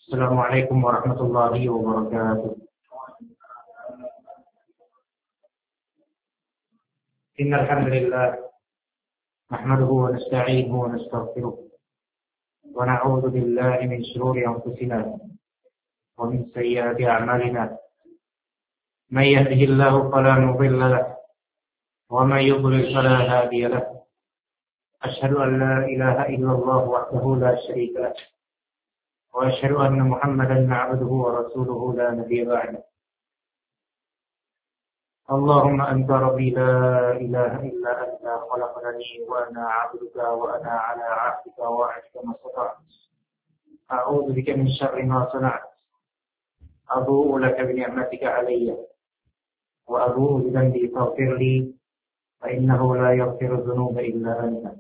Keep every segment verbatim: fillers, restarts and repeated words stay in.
Assalamualaikum warahmatullahi wabarakatuh. Innal hamdalillah nahmaduhu wa nasta'inuhu wa nastaghfiruh wa na'udzu billahi min shururi anfusina wa min sayyiati a'malina. May yahdihillahu fala mudilla lahu wa may yudlil fala hadiya lahu. Asyhadu an la ilaha illallah wahdahu la syarika lahu wa asyhadu anna Muhammadan 'abduhu wa rasuluhu la nabiyya ba'dahu. Allahumma anta rabbi la ilaha illa anta khalaqtani wa ana 'abduka wa ana 'ala 'ahdika wa 'ahdika mastata'tu. A'udzu bika min syarri ma sana'tu. Abu'u laka bi ni'matika 'alayya wa abu'u bi dhanbi faghfir li fa innahu la yaghfiru dhunuba illa anta.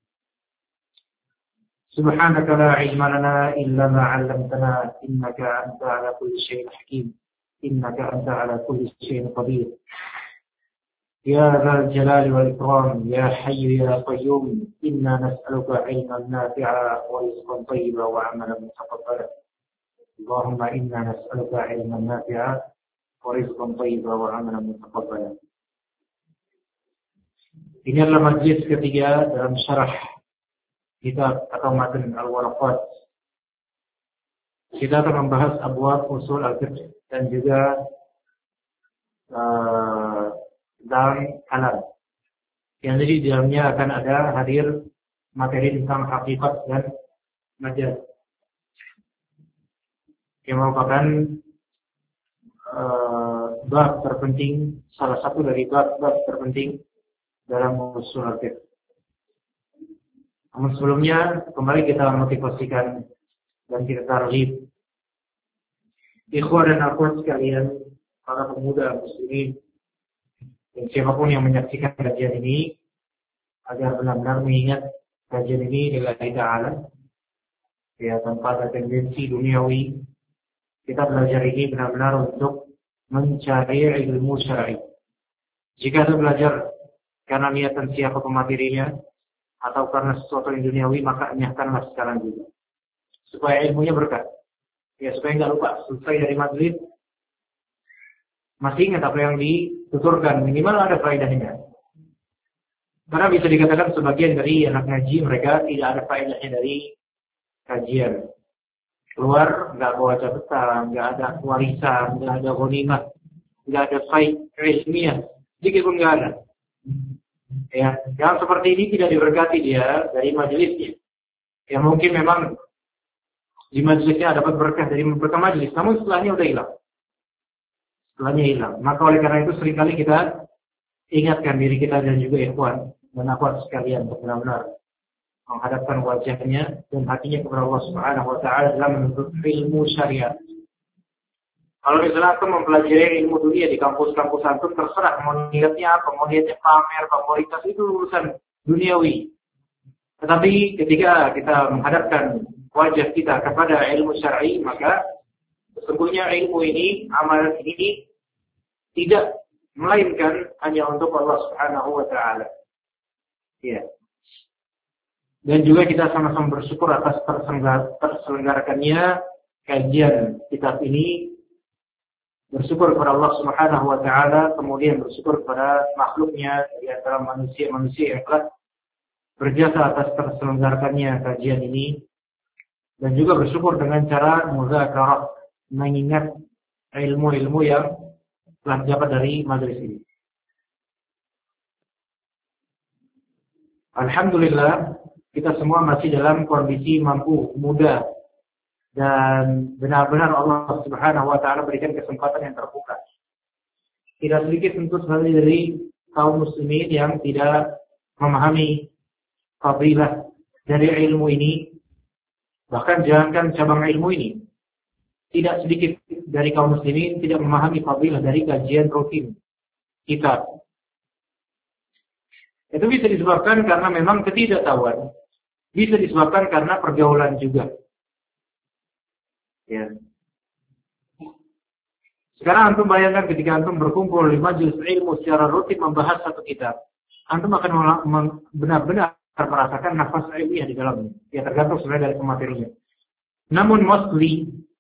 Subhanaka la 'ilma lana illa ma 'allamtana innaka anta 'ala kulli syai'in hakim. Innaka anta 'ala kulli syai'in qadir. Ya dzal jalali wal ikram, ya hayyu ya qayyum, inna nas'aluka 'ilman nafi'a wa rizqan thayyiban wa 'amalan mutaqabbala. Allahumma inna nas'aluka 'ilman nafi'a wa rizqan thayyiban wa 'amalan mutaqabbala. Ini adalah majlis ketiga dalam syarah kitab atau matan Al-Waraqat. Kita akan membahas abwab usul al-fiqh dan juga uh, dalam kalam. Yang jadi di dalamnya akan ada hadir materi tentang hakikat dan majaz, yang merupakan uh, bab terpenting, salah satu dari bab-bab terpenting dalam usul al-fiqh. Namun sebelumnya, kembali kita motivasikan dan kita targhib ikhwah dan akhwat sekalian, para pemuda muslimin, dan siapapun yang menyaksikan kajian ini, agar benar-benar mengingat kajian ini lillahi ta'ala, ya, tanpa ada tendensi duniawi. Kita belajar ini benar-benar untuk mencari ilmu syar'i. Jika kita belajar karena niatan siapa pematerinya, atau karena sesuatu yang duniawi, maka niatkanlah sekarang juga, supaya ilmunya berkah. Ya, supaya nggak lupa selesai dari majlis masih ingat apa yang dituturkan, minimal ada faedahnya. Karena bisa dikatakan sebagian dari anak ngaji mereka tidak ada faedahnya dari kajian. Keluar nggak bawa catatan, nggak ada warisan, nggak ada ghanimah, nggak ada faedah ilmiah, sedikit pun nggak ada. Ya, yang seperti ini tidak diberkati dia dari majelisnya. Ya, mungkin memang di majelisnya dapat berkah dari berkah majelis, namun setelahnya udah hilang. Setelahnya hilang. Maka oleh karena itu seringkali kita ingatkan diri kita dan juga ikhwan dan akhwat sekalian untuk benar-benar menghadapkan wajahnya dan hatinya kepada Allah Subhanahu wa taala dalam menuntut ilmu syariat. Kalau misalnya antum mempelajari ilmu dunia di kampus-kampus antum, terserah mau niatnya apa, mau niatnya pamer, favoritas, itu urusan duniawi. Tetapi ketika kita menghadapkan wajah kita kepada ilmu syar'i, maka sesungguhnya ilmu ini, amal ini tidak melainkan hanya untuk Allah Subhanahu wa taala. Ya. Dan juga kita sama-sama bersyukur atas terselenggarakannya kajian kitab ini. Bersyukur kepada Allah Subhanahu wa taala, kemudian bersyukur kepada makhluknya di antara manusia-manusia yang telah berjasa atas terselenggarakannya kajian ini, dan juga bersyukur dengan cara muzakarah, mengingat ilmu-ilmu yang telah dapat dari majelis ini. Alhamdulillah, kita semua masih dalam kondisi mampu, muda, dan benar-benar Allah Subhanahu wa taala berikan kesempatan yang terbuka. Tidak sedikit tentu sekali dari kaum muslimin yang tidak memahami fadilah dari ilmu ini. Bahkan jangankan cabang ilmu ini, tidak sedikit dari kaum muslimin tidak memahami fadilah dari kajian rutin kitab. Itu bisa disebabkan karena memang ketidaktahuan, bisa disebabkan karena pergaulan juga. Ya. Sekarang antum bayangkan ketika antum berkumpul di majelis ilmu secara rutin membahas satu kitab, antum akan benar-benar merasakan nafas ilmiah di dalamnya. Ya, tergantung sebenarnya dari pematerinya. Namun mostly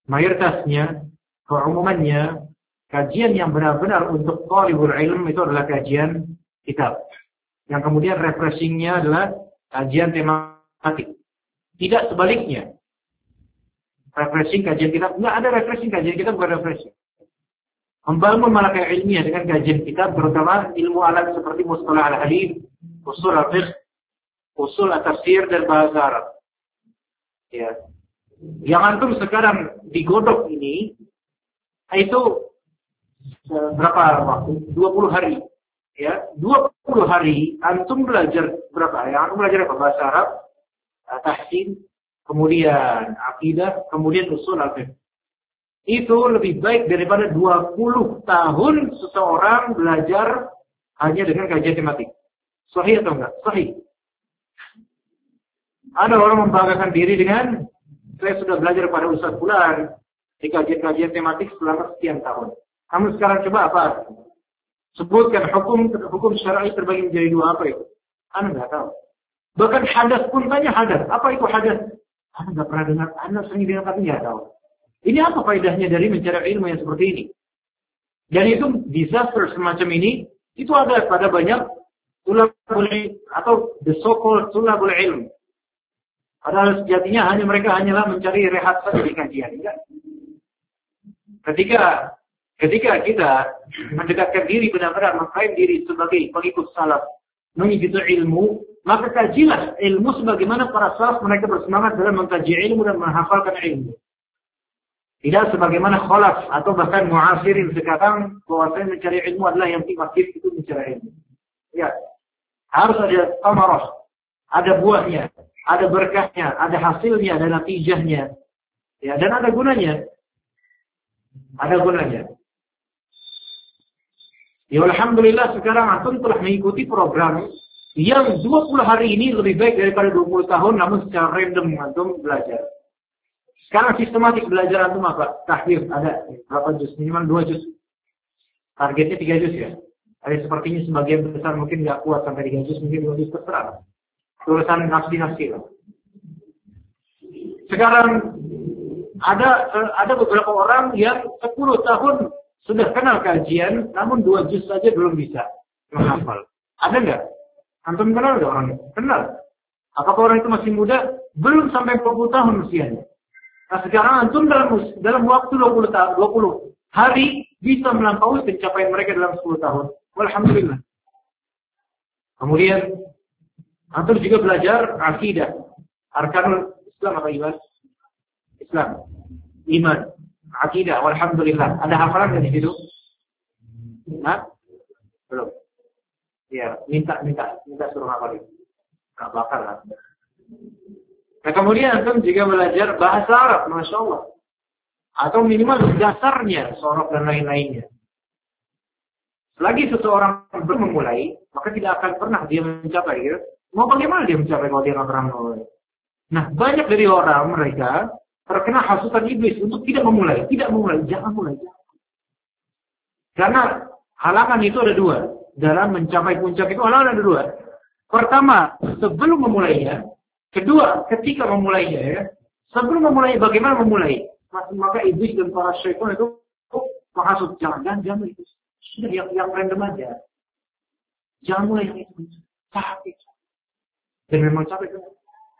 mayoritasnya, keumumannya, kajian yang benar-benar untuk thalibul ilm itu adalah kajian kitab. Yang kemudian refreshingnya adalah kajian tematik. Tidak sebaliknya. Refreshing kajian kitab, enggak ada refreshing kajian kitab, bukan refreshing. Membangun malakah ilmiah dengan kajian kitab, terutama ilmu alat seperti mustalah al-hadith, usul al-fiqh, usul at-tafsir dan bahasa Arab. Ya. Yang antum sekarang digodok ini, itu berapa waktu? dua puluh hari. Ya, dua puluh hari antum belajar berapa? Ya, antum belajar apa? Bahasa Arab, tahsin, kemudian akidah, kemudian usul al-fiqh. Itu lebih baik daripada dua puluh tahun seseorang belajar hanya dengan kajian tematik. Sahih atau enggak? Sahih. Ada orang membanggakan diri dengan, saya sudah belajar pada Ustaz Fulan di kajian-kajian tematik selama sekian tahun. Kamu sekarang coba apa? Sebutkan hukum hukum syar'i terbagi menjadi dua, apa itu? Anda enggak tahu. Bahkan hadas pun tanya hadas. Apa itu hadas? Anda enggak pernah dengar, Anda sering dengar tapi enggak tahu. Ini apa faedahnya dari mencari ilmu yang seperti ini? Dan itu disaster semacam ini, itu ada pada banyak tulabul atau the so-called tulabul ilm. Padahal sejatinya hanya mereka hanyalah mencari rehat saja di kajian. Enggak? Ketika ketika kita mendekatkan diri benar-benar mengklaim diri sebagai pengikut salaf, mengikuti ilmu, maka kajilah ilmu sebagaimana para salaf mereka bersemangat dalam mengkaji ilmu dan menghafalkan ilmu. Tidak sebagaimana khalaf atau bahkan muasirin sekarang bahwasanya mencari ilmu adalah yang masif itu mencari ilmu. Ya, harus ada tamarah, ada buahnya, ada berkahnya, ada hasilnya, ada natijahnya. Ya, dan ada gunanya. Ada gunanya. Ya alhamdulillah sekarang antum telah mengikuti program yang dua puluh hari ini lebih baik daripada dua puluh tahun namun secara random antum belajar. Sekarang sistematik belajar antum apa? Tahfidz ada berapa juz? Minimal dua juz. Targetnya tiga juz ya. Ada sepertinya sebagian besar mungkin nggak kuat sampai tiga juz, mungkin dua juz terserah. Tulisan nafsi-nafsi. Sekarang ada ada beberapa orang yang sepuluh tahun sudah kenal kajian, namun dua juz saja belum bisa menghafal. Ada nggak? Antum kenal nggak orangnya? Kenal. Apakah orang itu masih muda? Belum sampai dua puluh tahun usianya. Nah sekarang antum dalam dalam waktu dua puluh tahun, dua puluh hari bisa melampaui pencapaian mereka dalam sepuluh tahun. Alhamdulillah. Kemudian antum juga belajar akidah, arkanul Islam apa iman? Islam, iman, akidah. Alhamdulillah. Ada hafalan di situ? Nah, belum. Ya, minta minta minta suruh hafalin. Enggak bakal lah. Nah kemudian antum juga belajar bahasa Arab, masya Allah, atau minimal dasarnya, sorok dan lain-lainnya. Selagi seseorang belum memulai, maka tidak akan pernah dia mencapai. Ya? Mau bagaimana dia mencapai kalau dia nggak pernah memulai? Nah banyak dari orang mereka terkena hasutan iblis untuk tidak memulai, tidak memulai, jangan mulai. Jangan. Karena halangan itu ada dua dalam mencapai puncak itu. Halangan ada dua. Pertama, sebelum memulainya. Kedua, ketika memulainya ya, sebelum memulai bagaimana memulai, maka iblis dan para syaitan itu oh, menghasut, jangan, jangan, jangan itu, sudah yang yang random aja, jangan mulai yang itu, capek, dan memang capek kan.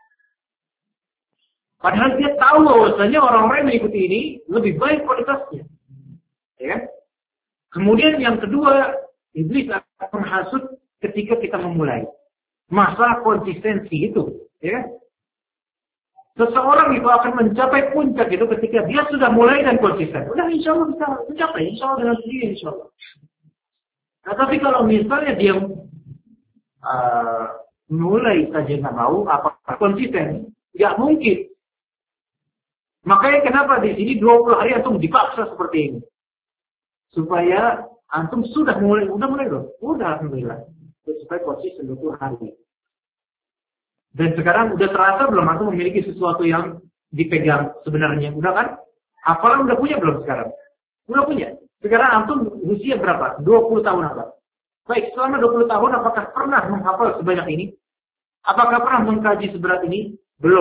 Padahal dia tahu bahwasanya orang-orang yang mengikuti ini lebih baik kualitasnya, ya. Kemudian yang kedua, iblis akan menghasut ketika kita memulai, masalah konsistensi itu. Ya, seseorang itu akan mencapai puncak itu ketika dia sudah mulai dan konsisten. Udah insya Allah bisa mencapai, insya Allah dengan sendiri insya Allah. Nah, tapi kalau misalnya dia uh, mulai saja nggak mau, apa konsisten, nggak mungkin. Makanya kenapa di sini dua puluh hari antum dipaksa seperti ini, supaya antum sudah mulai, udah mulai loh, udah alhamdulillah, supaya konsisten dua puluh hari. Dan sekarang udah terasa belum antum memiliki sesuatu yang dipegang sebenarnya? Udah kan? Hafalan udah punya belum sekarang? Udah punya. Sekarang antum usia berapa? dua puluh tahun apa? Baik, selama dua puluh tahun apakah pernah menghafal sebanyak ini? Apakah pernah mengkaji seberat ini? Belum.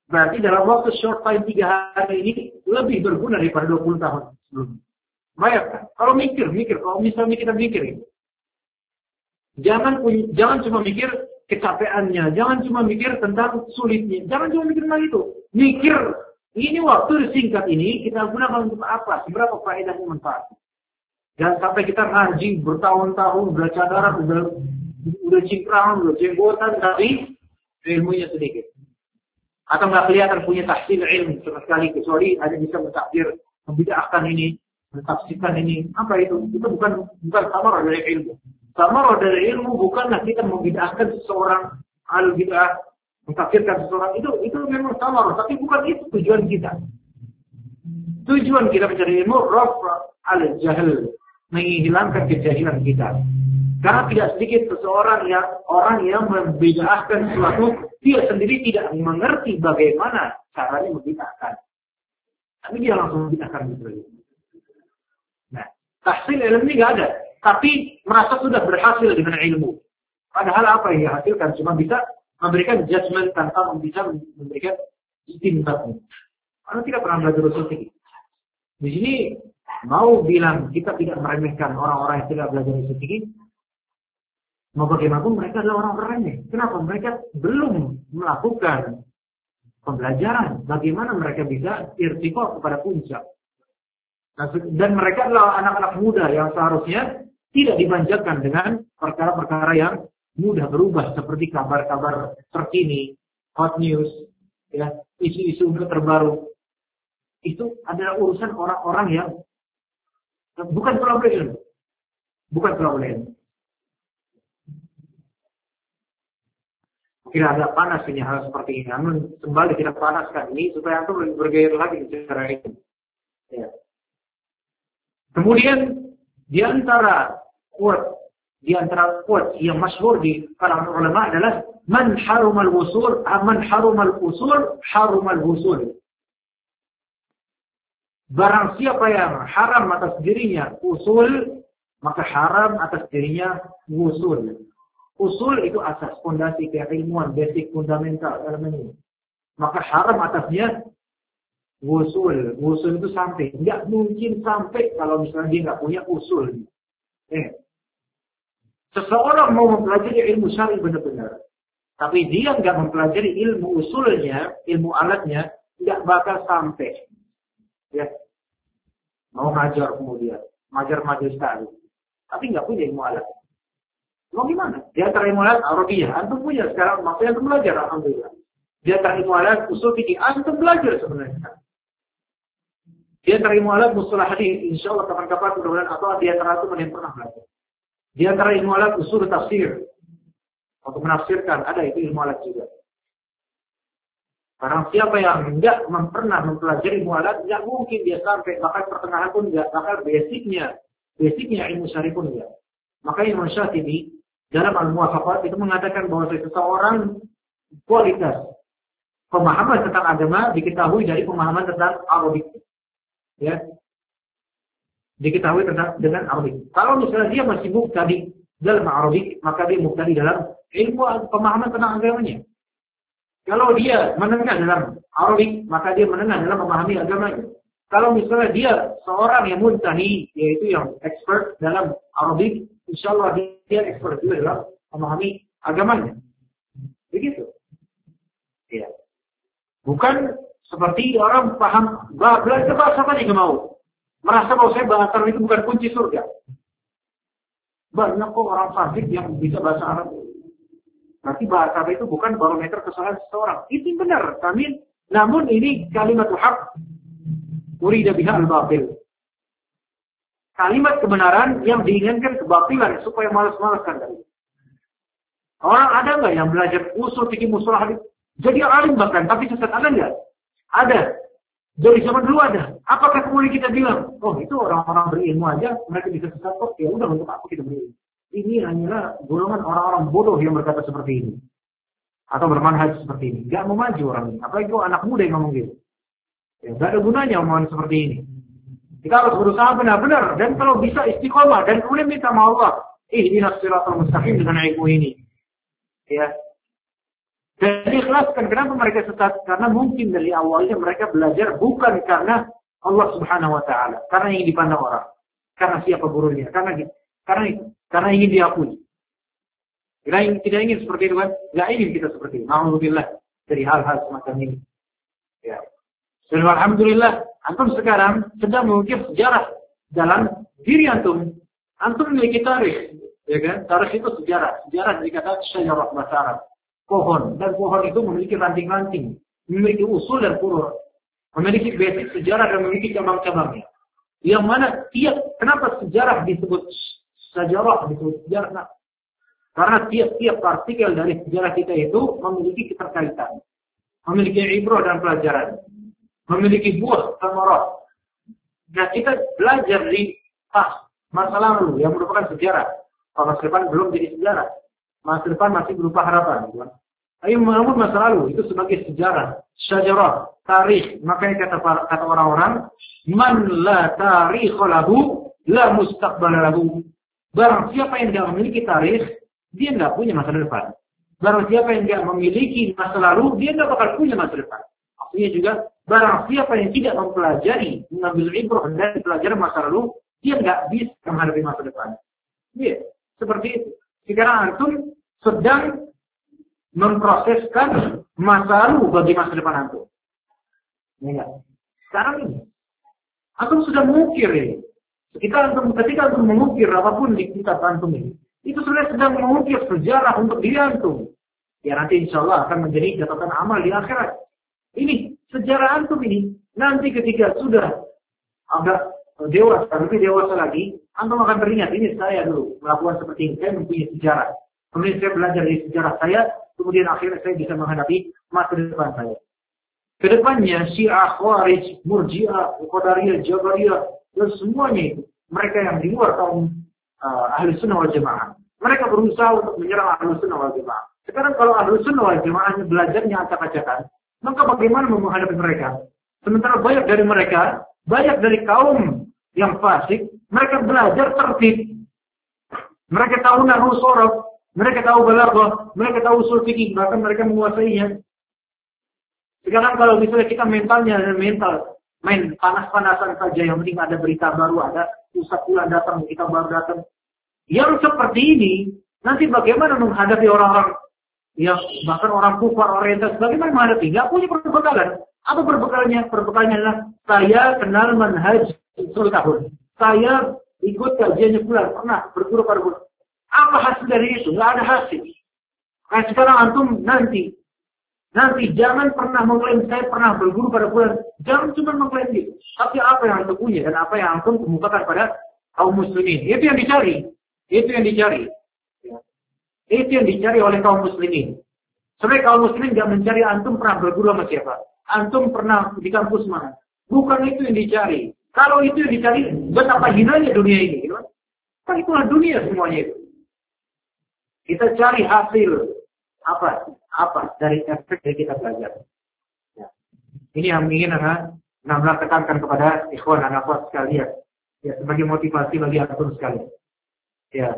Berarti dalam waktu short time tiga hari ini lebih berguna daripada dua puluh tahun sebelumnya. Banyak kan? Kalau mikir, mikir. Kalau misalnya kita mikir ini. Jangan, jangan cuma mikir kecapeannya. Jangan cuma mikir tentang sulitnya. Jangan cuma mikir tentang itu. Mikir, ini waktu singkat ini kita gunakan untuk apa? Seberapa faedahnya manfaat? Jangan sampai kita ngaji bertahun-tahun, udah cadaran, udah, udah cingkrang, udah jenggotan, tapi ilmunya sedikit. Atau nggak kelihatan punya tahsil ilmu sama sekali, kecuali ada bisa mentakdir, membida'ahkan ini, mentafsirkan ini. Apa itu? Itu bukan bukan samarah dari ilmu. Samarah dari ilmu bukanlah kita membida'ahkan seseorang, al-bid'ah, mentafsirkan seseorang. Itu itu memang samarah, tapi bukan itu tujuan kita. Tujuan kita mencari ilmu, rafa al-jahil, menghilangkan kejahilan kita. Karena tidak sedikit seseorang yang orang yang membid'ahkan sesuatu, dia sendiri tidak mengerti bagaimana caranya membid'ahkan. Tapi dia langsung membid'ahkan gitu. Nah, tahsil ilmu ini nggak ada, tapi merasa sudah berhasil dengan ilmu. Padahal apa yang dihasilkan cuma bisa memberikan judgment tanpa bisa memberikan istinbatnya. Karena tidak pernah belajar usul fikih. Di sini mau bilang kita tidak meremehkan orang-orang yang tidak belajar usul fikih. Mau bagaimanapun mereka adalah orang-orang remeh. Kenapa? Mereka belum melakukan pembelajaran. Bagaimana mereka bisa irtiqa kepada puncak. Dan mereka adalah anak-anak muda yang seharusnya tidak dimanjakan dengan perkara-perkara yang mudah berubah. Seperti kabar-kabar terkini, hot news, ya, isu-isu terbaru. Itu adalah urusan orang-orang yang bukan tolabul ilmu. Bukan tolabul ilmu. Kira agak panas ini hal seperti ini. Namun kembali kita panaskan ini supaya antum lebih bergairah lagi bicara ini. Ya. Kemudian di antara quote, di antara quote yang masyhur di kalangan ulama adalah man harumal wusul, man harumal usul, harumal wusul. Barang siapa yang haram atas dirinya usul, maka haram atas dirinya wusul. Usul itu asas, fondasi keilmuan, basic, fundamental dalam ini. Maka haram atasnya wusul. Wusul itu sampai. Tidak mungkin sampai kalau misalnya dia nggak punya usul. Eh. Seseorang mau mempelajari ilmu syar'i benar-benar. Tapi dia nggak mempelajari ilmu usulnya, ilmu alatnya, tidak bakal sampai. Ya. Mau ngajar kemudian. Ngajar-ngajar sekali. Tapi nggak punya ilmu alat. Mau gimana? Dia antara ilmu alat Arabiyah, antum punya sekarang, makanya antum belajar, alhamdulillah. Dia antara ilmu alat usul fikih, antum belajar sebenarnya. Dia antara ilmu alat mustalah hadis, insyaallah kapan-kapan mudah-mudahan atau di antara itu yang pernah belajar. Dia antara ilmu alat usul tafsir, untuk menafsirkan, ada itu ilmu alat juga. Barang siapa yang enggak pernah mempelajari ilmu alat, enggak mungkin dia sampai, bahkan pertengahan pun enggak, bahkan basicnya, basicnya ilmu syar'i pun enggak. Makanya Imam Syafi'i dalam Al-Muwafaqat itu mengatakan bahwa seseorang kualitas pemahaman tentang agama diketahui dari pemahaman tentang Arabik. Ya. Diketahui tentang dengan Arabik. Kalau misalnya dia masih mubtadi dalam Arabik, maka dia mubtadi dalam ilmu pemahaman tentang agamanya. Kalau dia menengah dalam Arabik, maka dia menengah dalam memahami agamanya. Kalau misalnya dia seorang yang muntahi, yaitu yang expert dalam Arabik, insyaallah dia expert juga dalam memahami agamanya. Begitu. Ya. Bukan seperti orang paham belajar bahasa apa yang mau. Merasa bahwa saya bahasa Arab itu bukan kunci surga. Banyak kok orang fasik yang bisa bahasa Arab. Berarti bahasa Arab itu bukan barometer kesalahan seseorang. Itu benar, amin. Namun ini kalimatul haq urida biha al-batil. Kalimat kebenaran yang diinginkan kebatilan supaya malas-malaskan tadi. Orang ada nggak yang belajar usul fikih mustalah hadis? Jadi alim bahkan, tapi sesat ada nggak? Ada. Dari zaman dulu ada. Apakah kemudian kita bilang, oh itu orang-orang berilmu aja, mereka bisa sesat kok? Ya udah, untuk apa kita berilmu? Ini hanyalah golongan orang-orang bodoh yang berkata seperti ini. Atau bermanhaj seperti ini. Nggak mau maju orang ini. Apalagi kalau anak muda yang ngomong gitu. Ya, nggak ada gunanya omongan seperti ini. Kita harus berusaha benar-benar. Dan kalau bisa istiqomah. Dan kemudian minta sama Allah. Ihdinas siratal mustaqim dengan ilmu ini. Ya. Dan diikhlaskan. Kenapa mereka sesat? Karena mungkin dari awalnya mereka belajar bukan karena Allah Subhanahu wa taala, karena ingin dipandang orang, karena siapa gurunya, karena karena karena ingin diakui. Kita ingin, tidak ingin seperti itu kan? Tidak ingin kita seperti itu. Alhamdulillah dari hal-hal semacam ini. Ya. Dan alhamdulillah, antum sekarang sedang mengukir sejarah dalam diri antum. Antum memiliki tarikh, ya kan? Tarikh itu sejarah. Sejarah dari kata syajarah bahasa Arab. Pohon, dan pohon itu memiliki ranting-ranting, memiliki usul dan furu', memiliki basic sejarah dan memiliki cabang-cabangnya. Yang mana tiap, kenapa sejarah disebut sejarah, disebut sejarah? Nah, karena tiap-tiap partikel dari sejarah kita itu memiliki keterkaitan, memiliki ibrah dan pelajaran, memiliki buah samarah. Nah, kita belajar di pas masa lalu yang merupakan sejarah. Kalau masa depan belum jadi sejarah. Masa depan masih berupa harapan. Ayo mengambil masa lalu itu sebagai sejarah, syajarah, tarikh. Makanya kata kata orang-orang, man la tarikh lahu la mustaqbal lahu. Barang siapa yang tidak memiliki tarikh, dia tidak punya masa depan. Barang siapa yang tidak memiliki masa lalu, dia tidak bakal punya masa depan. Artinya juga, barang siapa yang tidak mempelajari, mengambil ibrah dan pelajari masa lalu, dia tidak bisa menghadapi masa depan. Iya, seperti itu. Sekarang antum sedang memproseskan masa lalu bagi masa depan antum. Ya. Sekarang ini, antum sudah mengukir ini. Ketika antum, ketika antum mengukir apapun di kitab antum ini, itu sudah sedang mengukir sejarah untuk diri antum. Ya nanti insya Allah akan menjadi catatan amal di akhirat. Ini sejarah antum ini. Nanti ketika sudah agak dewasa, lebih dewasa lagi, antum akan teringat, ini saya dulu melakukan seperti ini, saya mempunyai sejarah. Kemudian saya belajar dari sejarah saya, kemudian akhirnya saya bisa menghadapi masa depan saya. Kedepannya Syiah, Khawarij, Murji'ah, Qadariyah, Jabariyah, dan semuanya itu, mereka yang di luar kaum uh, Ahli Sunnah wal Jamaah, mereka berusaha untuk menyerang Ahli Sunnah wal Jamaah. Sekarang kalau Ahli Sunnah wal Jamaah belajarnya acak-acakan, maka bagaimana menghadapi mereka? Sementara banyak dari mereka, banyak dari kaum yang fasik, mereka belajar tertib. Mereka tahu nahwu shorof, mereka tahu balaghah, mereka tahu usul fikih, bahkan mereka menguasainya. Sekarang kalau misalnya kita mentalnya mental, main panas-panasan saja, yang penting ada berita baru, ada pusat pula datang, kita baru datang. Yang seperti ini, nanti bagaimana menghadapi orang-orang yang bahkan orang kufar oriental, bagaimana menghadapi? Nggak punya perbekalan. Apa perbekalnya? Perbekalnya adalah saya kenal manhaj sepuluh tahun. Saya ikut kajiannya bulan, pernah berguru pada bulan. Apa hasil dari itu? Nggak ada hasil. Nah, sekarang antum nanti, nanti jangan pernah mengklaim saya pernah berguru pada bulan. Jangan cuma mengklaim itu. Tapi apa yang antum punya dan apa yang antum kemukakan pada kaum muslimin. Itu yang dicari. Itu yang dicari. Itu yang dicari oleh kaum muslimin. Sebenarnya kaum muslimin tidak mencari antum pernah berguru sama siapa. Antum pernah di kampus mana. Bukan itu yang dicari. Kalau itu yang dicari, betapa hinanya dunia ini. Kan itulah dunia semuanya itu. Kita cari hasil apa apa dari efek dari kita belajar. Ya. Ini yang ingin anak Nabla tekankan kepada ikhwan dan akhwat sekalian. Ya, sebagai motivasi bagi antum sekalian. Ya.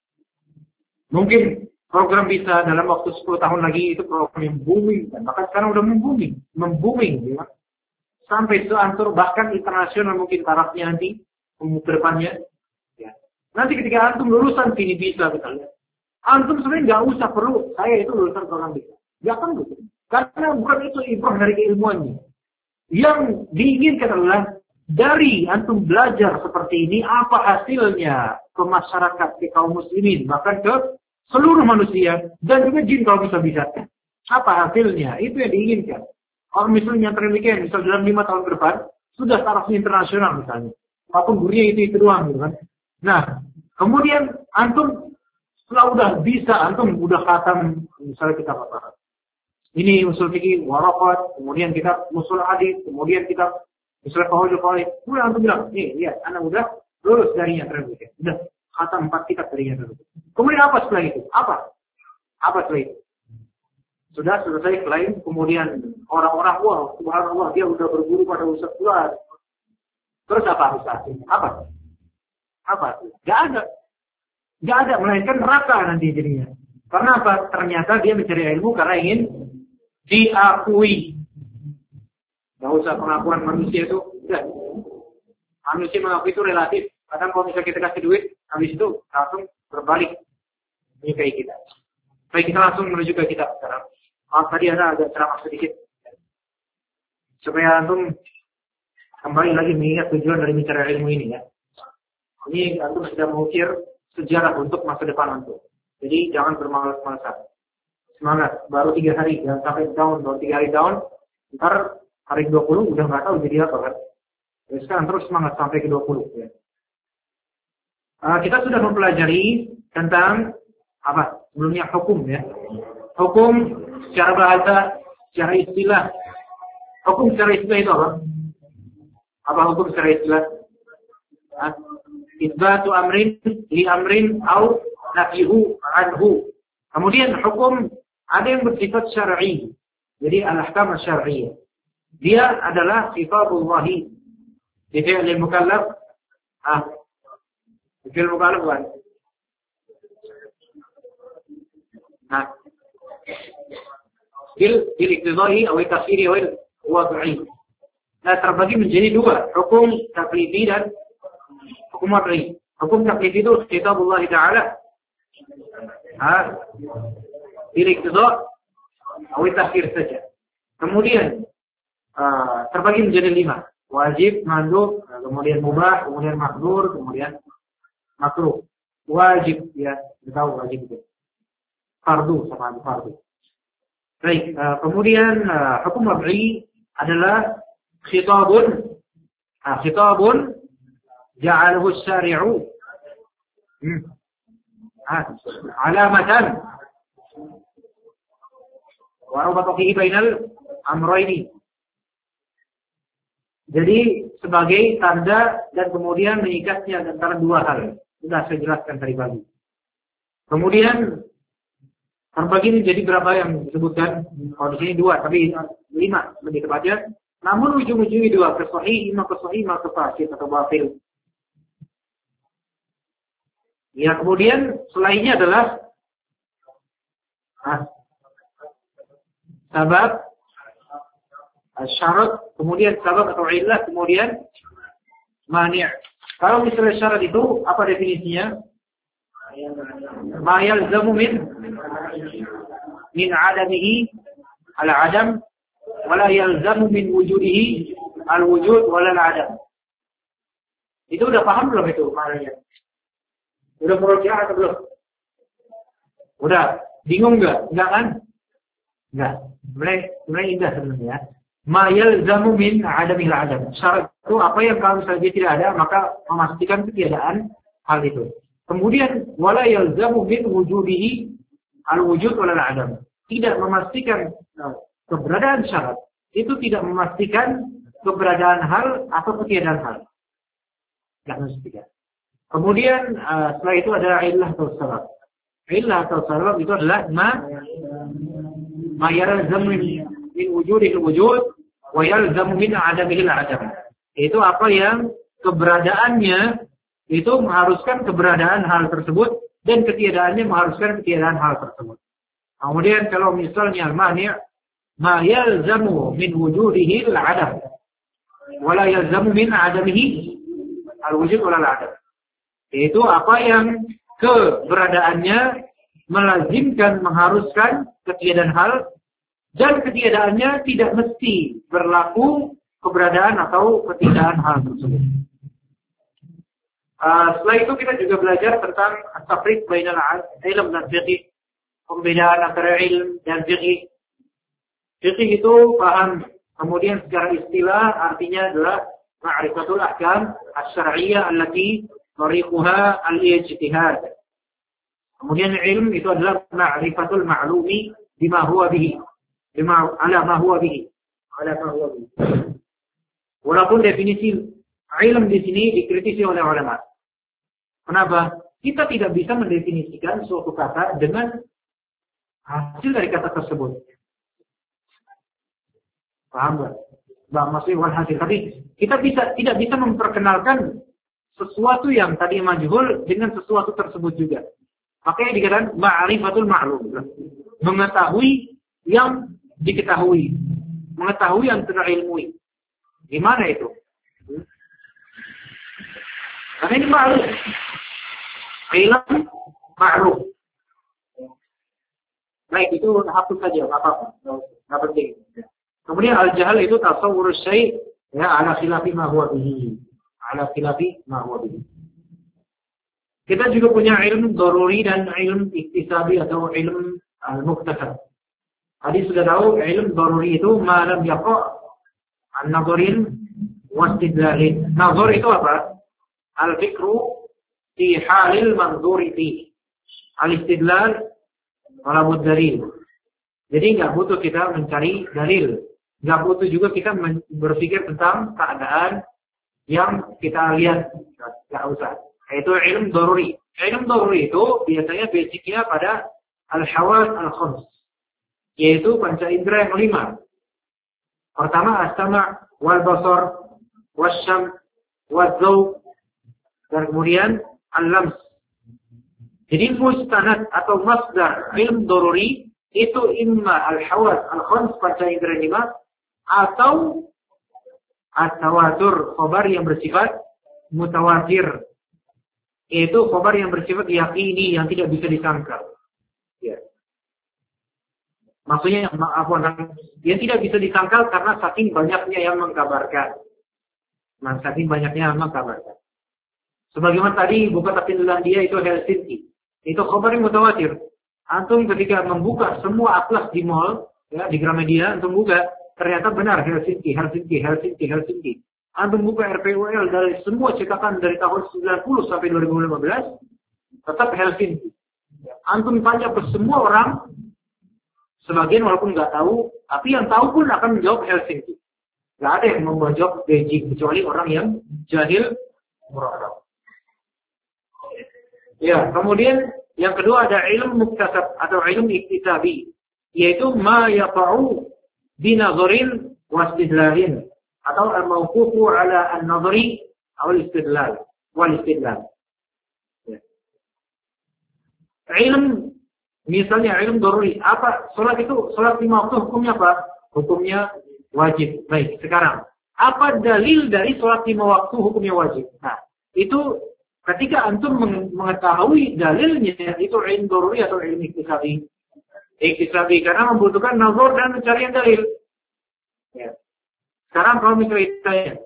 Mungkin program bisa dalam waktu sepuluh tahun lagi itu program yang booming. Dan bahkan sekarang udah membooming. Membooming. Ya. Sampai seantur bahkan internasional mungkin tarafnya nanti. Ke depannya. Ya. Nanti ketika antum lulusan sini bisa misalnya. Antum sebenarnya nggak usah perlu, saya itu lulusan program bisa. Nggak perlu. Karena bukan itu ibrah dari keilmuannya. Yang diinginkan adalah dari antum belajar seperti ini, apa hasilnya ke masyarakat, ke kaum muslimin, bahkan ke seluruh manusia, dan juga jin kalau bisa-bisa. Apa hasilnya? Itu yang diinginkan. Orang misalnya yang terimikan, misal dalam lima tahun ke depan, sudah tarafnya internasional misalnya. Apapun gurunya itu itu doang. Gitu kan? Nah, kemudian antum setelah udah bisa, antum udah khatam, misalnya kita apa? Ini usul fikih, waraqat, kemudian kita usul hadis, kemudian kita misalnya qawaidul qawaid. Kemudian antum bilang, nih lihat, anak udah lulus dari yang terbuka. Udah khatam empat kitab dari yang terbuka. Kemudian apa setelah itu? Apa? Apa setelah itu? Sudah selesai klaim, kemudian orang-orang, wah, subhanallah, dia udah berguru pada ustaz luar. Terus apa ustaz? Apa? Apa? Gak ada. Gak ada, melainkan neraka nanti jadinya. Karena apa? Ternyata dia mencari ilmu karena ingin diakui. Gak usah pengakuan manusia itu. Enggak. Manusia mengakui itu relatif. Kadang kalau misalnya kita kasih duit, habis itu langsung berbalik menyukai kita. Baik, kita langsung menuju ke kitab sekarang. Maaf tadi ada agak ceramah sedikit. Supaya antum kembali lagi mengingat tujuan dari mencari ilmu ini ya. Ini antum sudah mengukir sejarah untuk masa depan antum. Jadi jangan bermalas-malasan. Semangat, baru tiga hari, jangan sampai down, baru tiga hari down. Ntar hari dua puluh udah nggak tahu jadi apa kan. Jadi sekarang terus semangat sampai ke dua puluh ya. Uh, kita sudah mempelajari tentang apa? Sebelumnya hukum ya. Hukum secara bahasa, secara istilah. Hukum secara istilah itu apa? Apa hukum secara istilah? Itsbatu amrin li amrin au nafihu anhu. Kemudian hukum ada yang bersifat syar'i. Jadi al-ahkam syar'iyyah. Dia adalah sifatullahi. Di fi'il mukallaf. Ah. Fi'il mukallaf kan? Nah. Bil bil iqtidai atau tafsiri atau wad'i. Nah, terbagi menjadi dua, hukum taklidi dan hukum wad'i. Hukum taklidi itu kitabullah Ta'ala. Ah. Bil iqtidai atau tafsir saja. Kemudian uh, terbagi menjadi lima. Wajib, mandub, kemudian mubah, kemudian makruh, kemudian makruh. Wajib ya, kita tahu wajib itu. Fardu sama fardu. Baik, uh, kemudian uh, hukum wad'i adalah khitabun. Ah, khitabun ja'alahu syari'u. Hmm. Ah, alamatan. Wa rabata fihi bainal amrayni. Jadi sebagai tanda dan kemudian mengikatnya antara dua hal. Sudah saya jelaskan tadi pagi. Kemudian terbagi menjadi berapa yang disebutkan? Kalau di sini dua, tapi lima lebih tepatnya. Namun ujung-ujungnya dua, kesahih, ima kesahih, ima kefasid atau batil. Ya, kemudian selainnya adalah ah, sabab, syarat, kemudian sabab atau illah, kemudian mani'. Kalau misalnya syarat itu, apa definisinya? Ma yalzamu min min adamihi al-adam wala yalzamu min wujudihi al-wujud wala al-adam. Itu udah paham belum itu maknanya? Udah murojaah atau belum? Udah. Bingung enggak? Enggak kan? Enggak. Sebenarnya, sebenarnya indah sebenarnya. Ma yalzamu min adamil adam. Syarat itu apa yang kalau misalnya tidak ada, maka memastikan ketiadaan hal itu. Kemudian wala yalzamu min wujudihi al-wujud wala al-adam. Tidak memastikan keberadaan syarat. Itu tidak memastikan keberadaan hal atau ketiadaan hal. Tidak memastikan. Kemudian uh, setelah itu ada illah atau sabab. Illah atau sabab itu adalah ma ma yalzamu min wujudil wujud wa yalzamu min adamil adam. Itu apa yang keberadaannya itu mengharuskan keberadaan hal tersebut dan ketiadaannya mengharuskan ketiadaan hal tersebut. Kemudian kalau misalnya mani' ma yalzamu min wujudihi al-adam wa la yalzamu min adamihi al-wujud wala al-adam. Itu apa yang keberadaannya melazimkan mengharuskan ketiadaan hal dan ketiadaannya tidak mesti berlaku keberadaan atau ketiadaan hal tersebut. Uh, setelah itu kita juga belajar tentang at-tafriq bainal ilm dan fiqh, pembedaan antara ilm dan fiqh. Fiqh itu paham, kemudian secara istilah artinya adalah ma'rifatul ahkam asy-syar'iyyah allati tariquha al-ijtihad. Kemudian ilm itu adalah ma'rifatul ma'lumi bima huwa bihi. Bima ala ma huwa bihi. Ala ma huwa bihi. Walaupun definisi ilm di sini dikritisi oleh ulama. Kenapa? Kita tidak bisa mendefinisikan suatu kata dengan hasil dari kata tersebut. Paham enggak? Mbak maksudnya wal hasil. Tapi kita bisa tidak bisa memperkenalkan sesuatu yang tadi majhul dengan sesuatu tersebut juga. Makanya dikatakan ma'rifatul ma'lum. Mengetahui yang diketahui. Mengetahui yang terilmui. Gimana itu? Karena ini ma'lum. Ilm ma'lum. Baik, itu hapus saja, nggak apa-apa. Nggak penting. Kemudian al-jahal itu tasawwur syai' ya ala khilafi ma huwa bihi. Ala khilafi ma huwa bihi. Kita juga punya ilmu daruri dan ilmu iktisabi atau ilmu al-muktasab. Tadi sudah tahu ilmu daruri itu ma lam yaqa' an-nadharin wa istidlalin. Nazar itu apa? Al-fikru fi halil manzuri fi. Al-istidlal talabud dalil. Jadi nggak butuh kita mencari dalil. Nggak butuh juga kita berpikir tentang keadaan yang kita lihat. Nggak usah. Itu ilmu daruri. Ilmu daruri itu biasanya basicnya pada al-hawas al-khams, yaitu panca indera yang lima. Pertama as-sama' wal basar wasyam waz-zawq, dan kemudian al-lams. Jadi mustanad atau masdar ilmu daruri itu imma al-hawas al-khams panca indera lima atau at-tawatur, khabar yang bersifat mutawatir. Itu khabar yang bersifat yakini yang tidak bisa disangkal. Ya. Maksudnya maaf, yang tidak bisa disangkal karena saking banyaknya yang mengkabarkan. Nah, saking banyaknya yang mengkabarkan. Sebagaimana tadi buka Finlandia itu Helsinki. Itu khabar yang mutawatir. Antum ketika membuka semua atlas di mall, ya, di Gramedia, antum buka, ternyata benar Helsinki, Helsinki, Helsinki, Helsinki. Antum buka R P U L dari semua cetakan dari tahun sembilan puluh sampai dua ribu lima belas, tetap Helsinki. Antum tanya ke semua orang, sebagian walaupun nggak tahu, tapi yang tahu pun akan menjawab Helsinki. Nggak ada yang menjawab Beijing, kecuali orang yang jahil murah. Ya, kemudian yang kedua ada ilmu muktasab atau ilmu iktisabi, yaitu ma yaqa'u binadharin wastidlalin, atau al-mawqufu ala an-nadhari atau al-istidlal wal istidlal. Ya. Ilm, misalnya ilm daruri, apa? Salat itu, salat lima waktu hukumnya apa? Hukumnya wajib. Baik, sekarang apa dalil dari salat lima waktu hukumnya wajib? Nah, itu ketika antum mengetahui dalilnya, itu ilm daruri atau ilm iktisabi. Iktisabi karena membutuhkan nazar dan pencarian dalil. Ya. Sekarang kalau misalnya ditanya,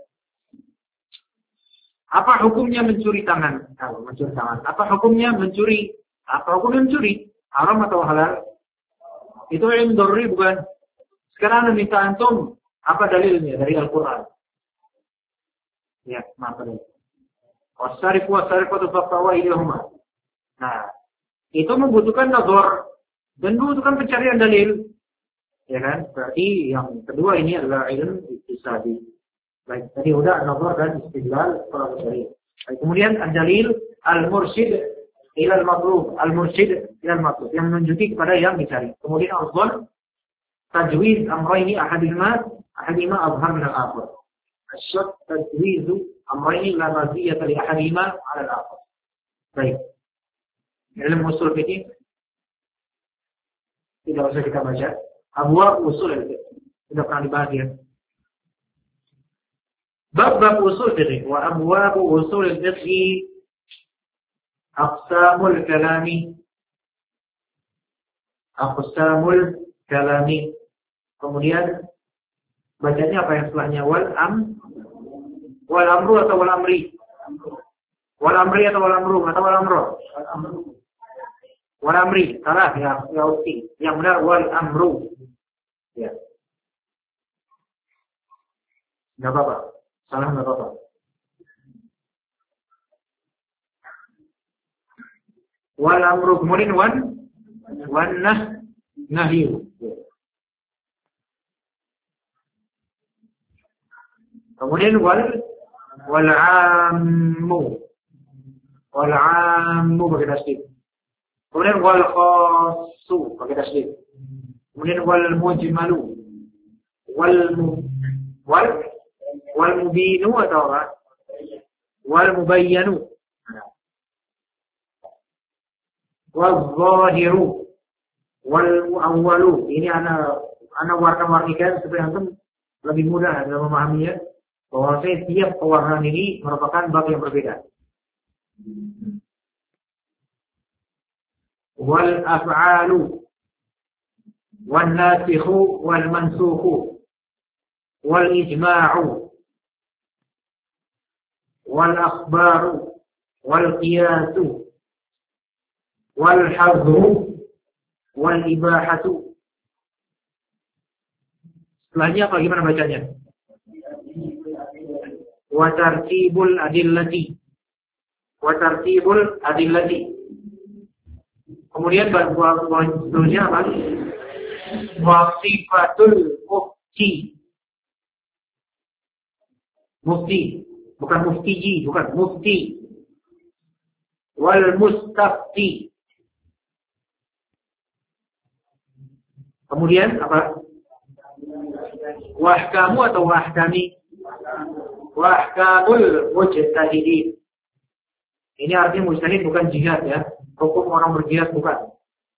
apa hukumnya mencuri tangan? Kalau mencuri tangan, apa hukumnya mencuri? Apa hukumnya mencuri? Haram atau halal? Itu ilmu daruri bukan? Sekarang minta antum, apa dalilnya dari Al-Quran? Ya, maaf tadi. Wasarifu wasarifatu faqtawa ilahuma. Nah, itu membutuhkan nazar dan membutuhkan pencarian dalil. Ya kan? Berarti yang kedua ini adalah ilmu iktisabi. Baik, tadi udah nazar dan istidlal kalau dalil. Baik, kemudian al-dalil al-mursyid ila al-matlub, al-mursyid ila al-matlub, yang menunjuki kepada yang dicari. Kemudian al-dhal tajwiz amrayni ahadihima ahadihima azhar min al-akhar. Asyad tajwiz amrayni la maziyata li ahadihima 'ala al-akhar. Baik. Ilmu usul fikih tidak usah kita baca. Abwab usul al-fiqh sudah pernah dibahas ya. Bab-bab usul fiqh wa abwab usul al-fiqh aqsamul kalami. Aqsamul kalami. Kemudian bacanya apa yang setelahnya? Wal am wal amru atau wal amri? Wal amri atau wal amru atau wal amru? Wal amri. Salah ya, ya usti. Yang benar wal amru. Ya. Enggak apa-apa. Salah enggak apa-apa. Wal amru, kemudian wan wan nah nahyu. Kemudian wal wal ammu. Wal ammu pakai tasdid. Kemudian wal khassu pakai tasdid. Kemudian wal mujmalu, wal wal wal mubinu atau apa? Wal mubayyanu. wal-zahiru, wal-mu'awwalu. Ini ana ana warna-warnikan supaya antum lebih mudah dalam memahaminya. Bahwa setiap pewarnaan ini merupakan bab yang berbeda. Wal-af'alu, wal-nasikhu, wal-mansukhu, wal-ijma'u, wal-akhbaru, wal-qiyasu, wal-hadru, wal-ibahatu. Setelahnya apa gimana bacanya? Wa tartibul adillati. Wa tartibul adillati. Kemudian seterusnya apa? Wa sifatul mufti. Mufti. Bukan muftiji, bukan mufti. Wal mustafti. Kemudian apa? Wahkamu atau wahkami? Wahkamul mujtahidin. Ini artinya mujtahid bukan jihad ya. Hukum orang berjihad bukan.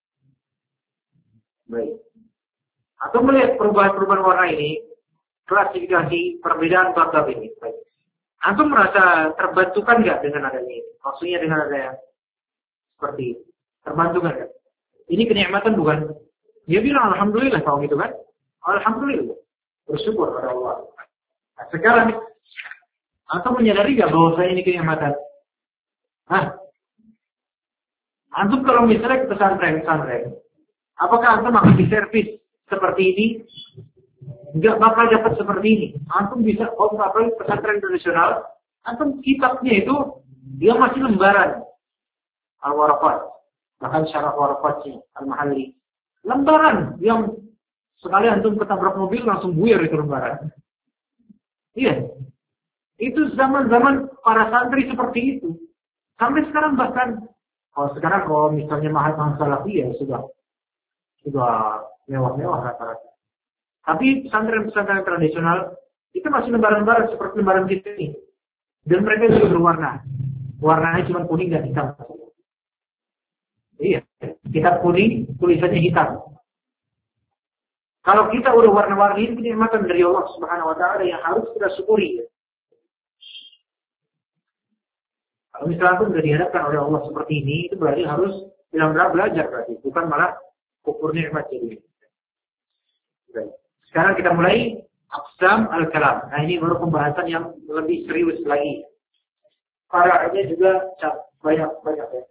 Baik. Atau melihat perubahan-perubahan warna ini, klasifikasi perbedaan bab-bab ini. Baik. Antum merasa terbantukan nggak dengan adanya ini? Maksudnya dengan adanya seperti ini. Terbantukan nggak? Ini kenikmatan bukan? Dia bilang alhamdulillah kalau gitu kan? Alhamdulillah. Bersyukur pada Allah. Nah, sekarang antum menyadari nggak bahwa saya ini kenikmatan? Hah? Antum kalau misalnya ke pesantren-pesantren, apakah antum akan diservis seperti ini? Enggak bakal dapat seperti ini. Antum bisa, kalau apalagi pesantren tradisional, antum kitabnya itu dia masih lembaran. Al-Waraqat, bahkan Syarah Waraqat Al-Mahalli. Lembaran yang sekali antum ketabrak mobil langsung buyar itu lembaran. Iya. Itu zaman-zaman para santri seperti itu. Sampai sekarang bahkan, kalau sekarang kalau misalnya Mahat Salafi ya sudah sudah mewah-mewah rata-rata. Tapi pesantren-pesantren tradisional itu masih lembaran-lembaran seperti lembaran kita ini. Dan mereka juga berwarna. Warnanya cuma kuning dan hitam. Iya, kitab kuning, tulisannya hitam. Kalau kita udah warna-warni, ini kenikmatan dari Allah Subhanahu wa taala yang harus kita syukuri. Kalau misalnya pun sudah dihadapkan oleh Allah seperti ini, itu berarti harus benar-benar belajar berarti, bukan malah kufur nikmat jadi. Sekarang kita mulai aqsam al-kalam. Nah, ini baru pembahasan yang lebih serius lagi. Fara'nya juga banyak-banyak ya.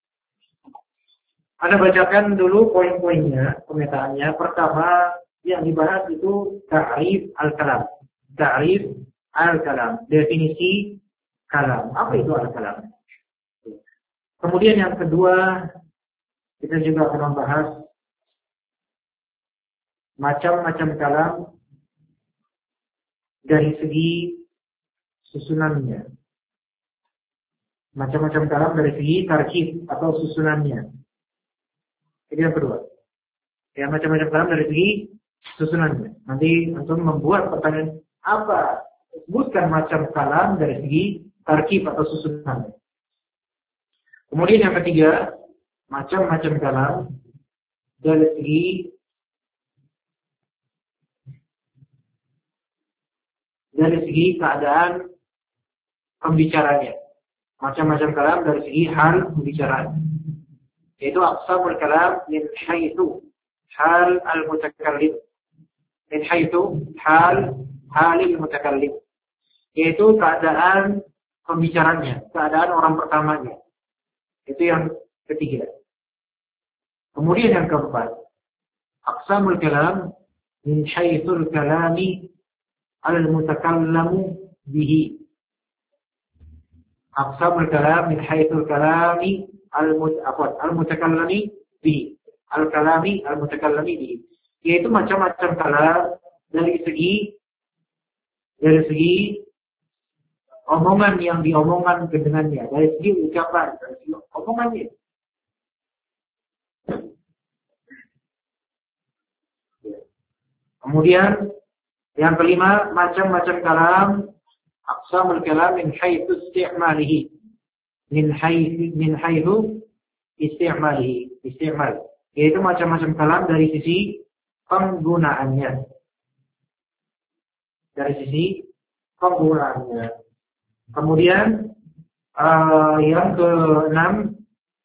Anda bacakan dulu poin-poinnya, pemetaannya. Pertama yang dibahas itu ta'rif al-kalam. Ta'rif al-kalam. Definisi kalam. Apa itu al-kalam? Kemudian yang kedua, kita juga akan membahas macam-macam kalam dari segi susunannya. Macam-macam kalam dari segi tarkib atau susunannya. Ini yang kedua. Ya, macam-macam kalam dari segi susunannya. Nanti antum membuat pertanyaan apa? Sebutkan macam kalam dari segi tarkib atau susunannya. Kemudian yang ketiga, macam-macam kalam dari segi dari segi keadaan pembicaranya. Macam-macam kalam dari segi hal pembicaraan. Yaitu aqsamul kalam min haitsu hal al-mutakallim. Min haitsu hal halil mutakallim. Yaitu keadaan pembicaranya, keadaan orang pertamanya. Itu yang ketiga. Kemudian yang keempat, aqsamul kalam min haitsul kalami al-mutakallamu bihi. Aqsamul kalam min haitsul kalami al-mutakallami bihi. Al-kalami al-mutakallami bihi. Yaitu macam-macam kalam dari segi dari segi omongan yang diomongkan dengannya, dari segi ucapan, dari segi omongannya. Kemudian yang kelima, macam-macam kalam, aqsamul kalam min haitsu isti'malihi. Min haitsu min haitsu isti'mali, isti'mal. Yaitu macam-macam kalam dari sisi penggunaannya. Dari sisi penggunaannya. Kemudian uh, yang keenam,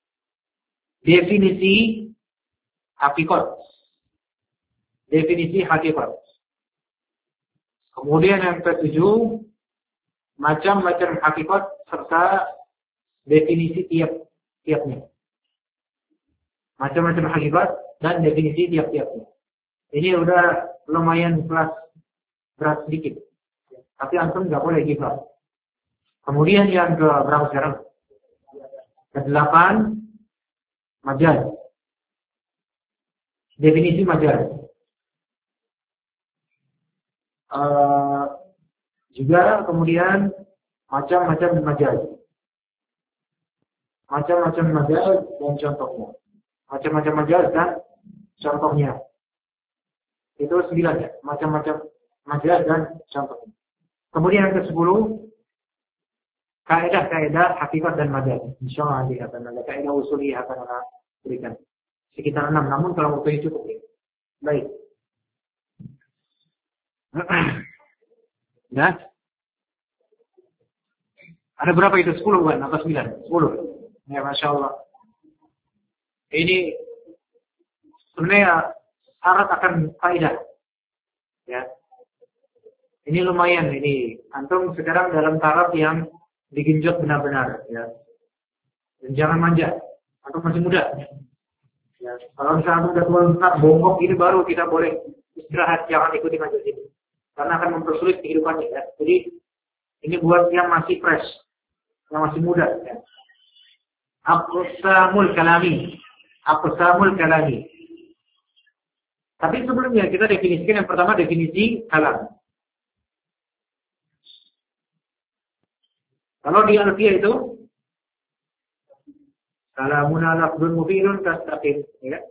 definisi hakikat. Definisi hakikat. Kemudian yang ketujuh, macam-macam hakikat serta definisi tiap-tiapnya. Macam-macam hakikat dan definisi tiap-tiapnya. Ini udah lumayan kelas berat sedikit. Tapi antum nggak boleh give up. Kemudian yang ke berapa sekarang? Kedelapan, majaz. Definisi majaz. Uh, juga kemudian macam-macam majaz. Macam-macam majaz dan contohnya. Macam-macam majaz dan contohnya. Itu sembilan ya. Macam-macam majaz dan contohnya. Kemudian yang ke sepuluh, kaidah-kaidah hakikat dan majaz. Insyaallah nanti akan ada kaidah usuli akan kita berikan. Sekitar enam, namun kalau waktunya cukup ya. Baik. Ya. Ada berapa itu? sepuluh bukan? Atau sembilan? sepuluh. Ya, Masya Allah. Ini sebenarnya syarat akan kaidah. Ya. Ini lumayan ini. Antum sekarang dalam taraf yang digenjot benar-benar ya. Dan jangan manja. Antum masih muda. Ya. Kalau misalnya antum udah tua benar bongkok ini baru kita boleh istirahat, jangan ikuti majelis ini. Karena akan mempersulit kehidupannya ya. Jadi ini buat yang masih fresh, yang masih muda ya. Aqsamul kalami. Aqsamul kalami. Tapi sebelumnya kita definisikan yang pertama definisi kalam. Kalau di Alfiyah itu kalamun lafzun mufidun kastaqim ya.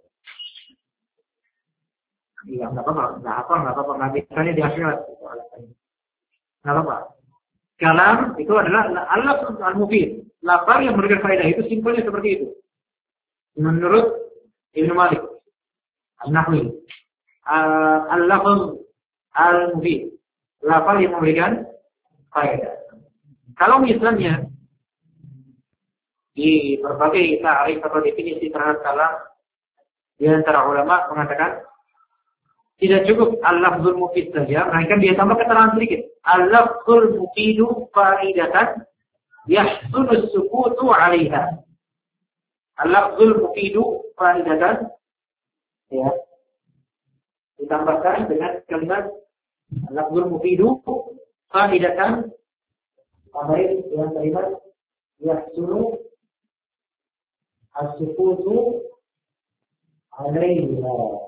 Iya, enggak apa-apa, enggak apa, enggak apa-apa, enggak misalnya di akhirat. Enggak apa-apa. Kalam itu adalah al-lafz al-mufid. Lafaz yang memberikan faedah itu simpelnya seperti itu. Menurut Ibnu Malik An-Nahwi, al-lafz al-mufid. Lafaz yang memberikan faedah. Kalau misalnya di berbagai ta'rif atau definisi terhadap kalam, di antara ulama mengatakan tidak cukup al-lafzul mufid saja, melainkan dia tambah keterangan sedikit. Al-lafzul mufidu faidatan yahsunu sukutu 'alaiha. Al-lafzul mufidu faidatan ya. Ditambahkan dengan kalimat al-lafzul mufidu faidatan tambahin dengan kalimat yahsunu as-sukutu 'alaiha.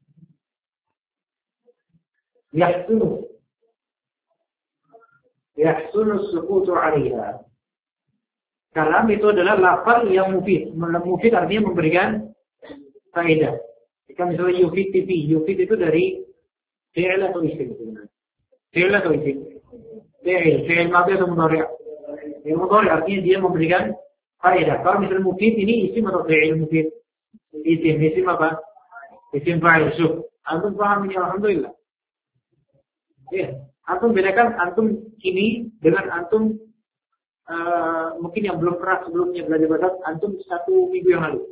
Yahsunu Yahsunu sukutu 'alaiha. Kalam itu adalah lafaz yang mufid. Mufid artinya memberikan faedah. Jika misalnya yufid T V, yufid itu dari fi'il atau isim. Fi'il atau isim? Fi'il, fi'il madhi atau mudhari'? Fi'il mudhari' artinya dia memberikan faedah. Kalau misalnya mufid ini isim atau fi'il mufid? Isim, isim apa? Isim fa'il. Syuk. Antum paham ini alhamdulillah. Ya, antum bedakan antum ini dengan antum uh, mungkin yang belum pernah sebelumnya belajar bahasa antum satu minggu yang lalu.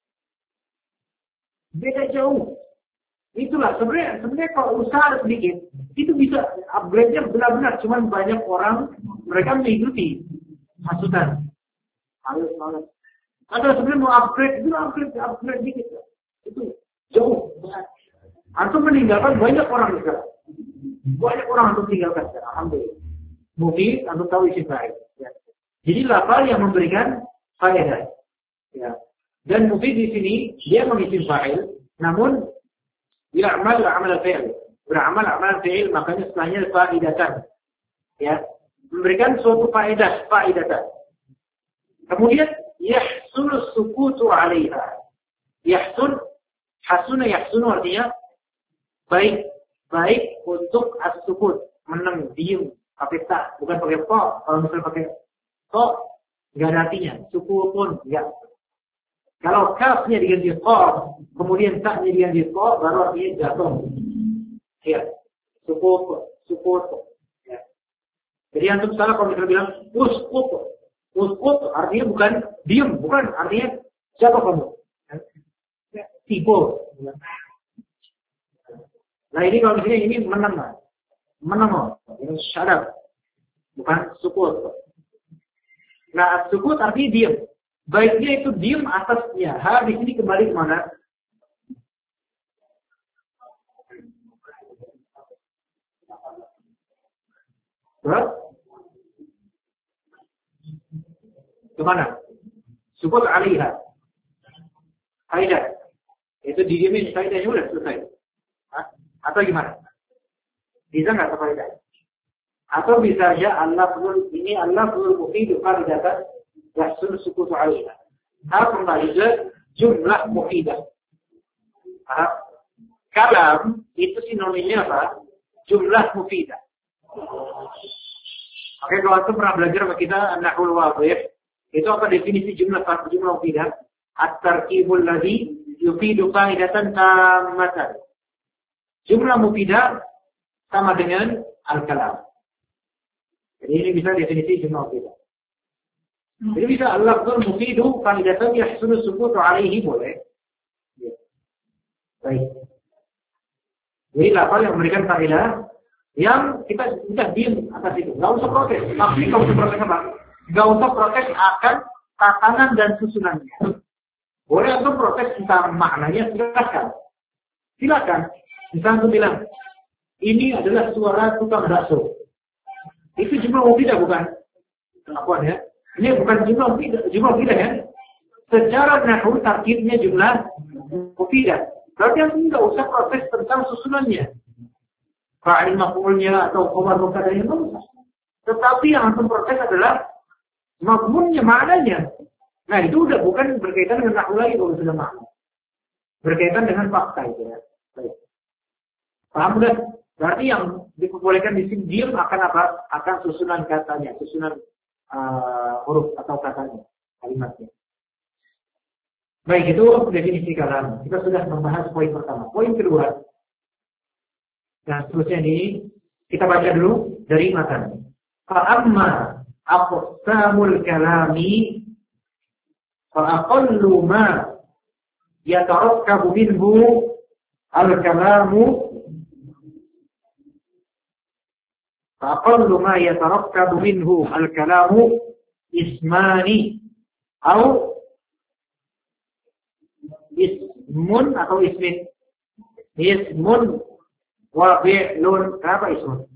Beda jauh. Itulah sebenarnya sebenarnya kalau usaha sedikit itu bisa upgrade-nya benar-benar. Cuman banyak orang mereka mengikuti hasutan. Males, males. Kalau sebenarnya mau upgrade itu upgrade upgrade dikit. Itu jauh. Antum meninggalkan banyak orang sekarang. Banyak orang untuk tinggalkan. Alhamdulillah. Mufid untuk tahu isi faedah. Ya. Jadi lafal yang memberikan faedah. Ya. Dan mufid di sini dia mengisi fa'il, namun ya'mal amal fi'il. Beramal amal fi'il, makanya setelahnya faedatan. Ya. Memberikan suatu faedah, faedatan. Kemudian yahsul sukutu 'alaiha. Yahsul hasuna yahsunu artinya baik. Baik untuk as-sukut, menang, diem, pakai ta, bukan pakai po. Kalau misalnya pakai to, nggak ada artinya. Suku pun nggak. Kalau kafnya diganti qaf, kemudian ta'nya diganti qaf, baru artinya jatuh. Ya, sukut, sukut. Ya. Jadi antum salah kalau kita bilang uskut. Uskut artinya bukan diam, bukan artinya jatuh kamu. Ya, tipe. Nah ini kalau misalnya ini menang, menang, ini syarat, bukan sukut. Nah sukut artinya diam. Baiknya itu diam atasnya. Ha di sini kembali ke mana? Terus? Kemana? Sukut alaiha. Kaidah. Itu didiamin kaidahnya udah selesai. Hah? Atau gimana? Bisa nggak kaidah? Atau bisa aja Allah perlu ini Allah perlu mufid kaidatan yahsul sukutu alaiha. Harus kembali ke jumlah mufidah. Kalam itu sinonimnya apa? Jumlah mufidah. Oke, kalau itu pernah belajar sama kita nahwul wadhih, itu apa definisi jumlah jumlah mufidah? At-tarkibul ladzi yufidu qaidatan tammatan. Jumlah mufidah sama dengan al-kalam. Jadi ini bisa definisi jumlah mufidah. Jadi bisa al-lafzul mufidu qaidatan yahsulu sukutu alaihi boleh. Baik. Jadi lafal yang memberikan kaidah yang kita sudah diam atas itu. Enggak usah protes. Tapi enggak usah protes apa? Enggak usah protes akan tatanan dan susunannya. Boleh untuk protes tentang maknanya, silakan. Silakan. Misalnya aku bilang, ini adalah suara tukang bakso. Itu jumlah mufidah bukan? Apa ya? Ini bukan jumlah mufidah, jumlah mufidah ya. Secara nahwu tarkibnya jumlah mufidah. Berarti yang enggak usah protes tentang susunannya. Fa'il maf'ulnya atau khabar mubtada'nya enggak usah. Tetapi yang harus protes adalah maf'ulnya, maknanya. Nah, itu udah bukan berkaitan dengan nahwu lagi kalau sudah makna. Berkaitan dengan fakta itu ya. Baik. Paham enggak? Berarti yang diperbolehkan di sini diam akan apa? Akan susunan katanya, susunan uh, huruf atau katanya, kalimatnya. Baik, itu definisi kalam. Kita sudah membahas poin pertama. Poin kedua. Nah, seterusnya ini kita baca dulu dari matan. Fa'amma aqsamul kalami fa'aqallu ma yatarakkabu minhu al-kalamu fa'aqallu ma yatarakkabu minhu al-kalamu ismani atau ismun atau ismin. Ismun wa fi'lun. Kenapa ismun?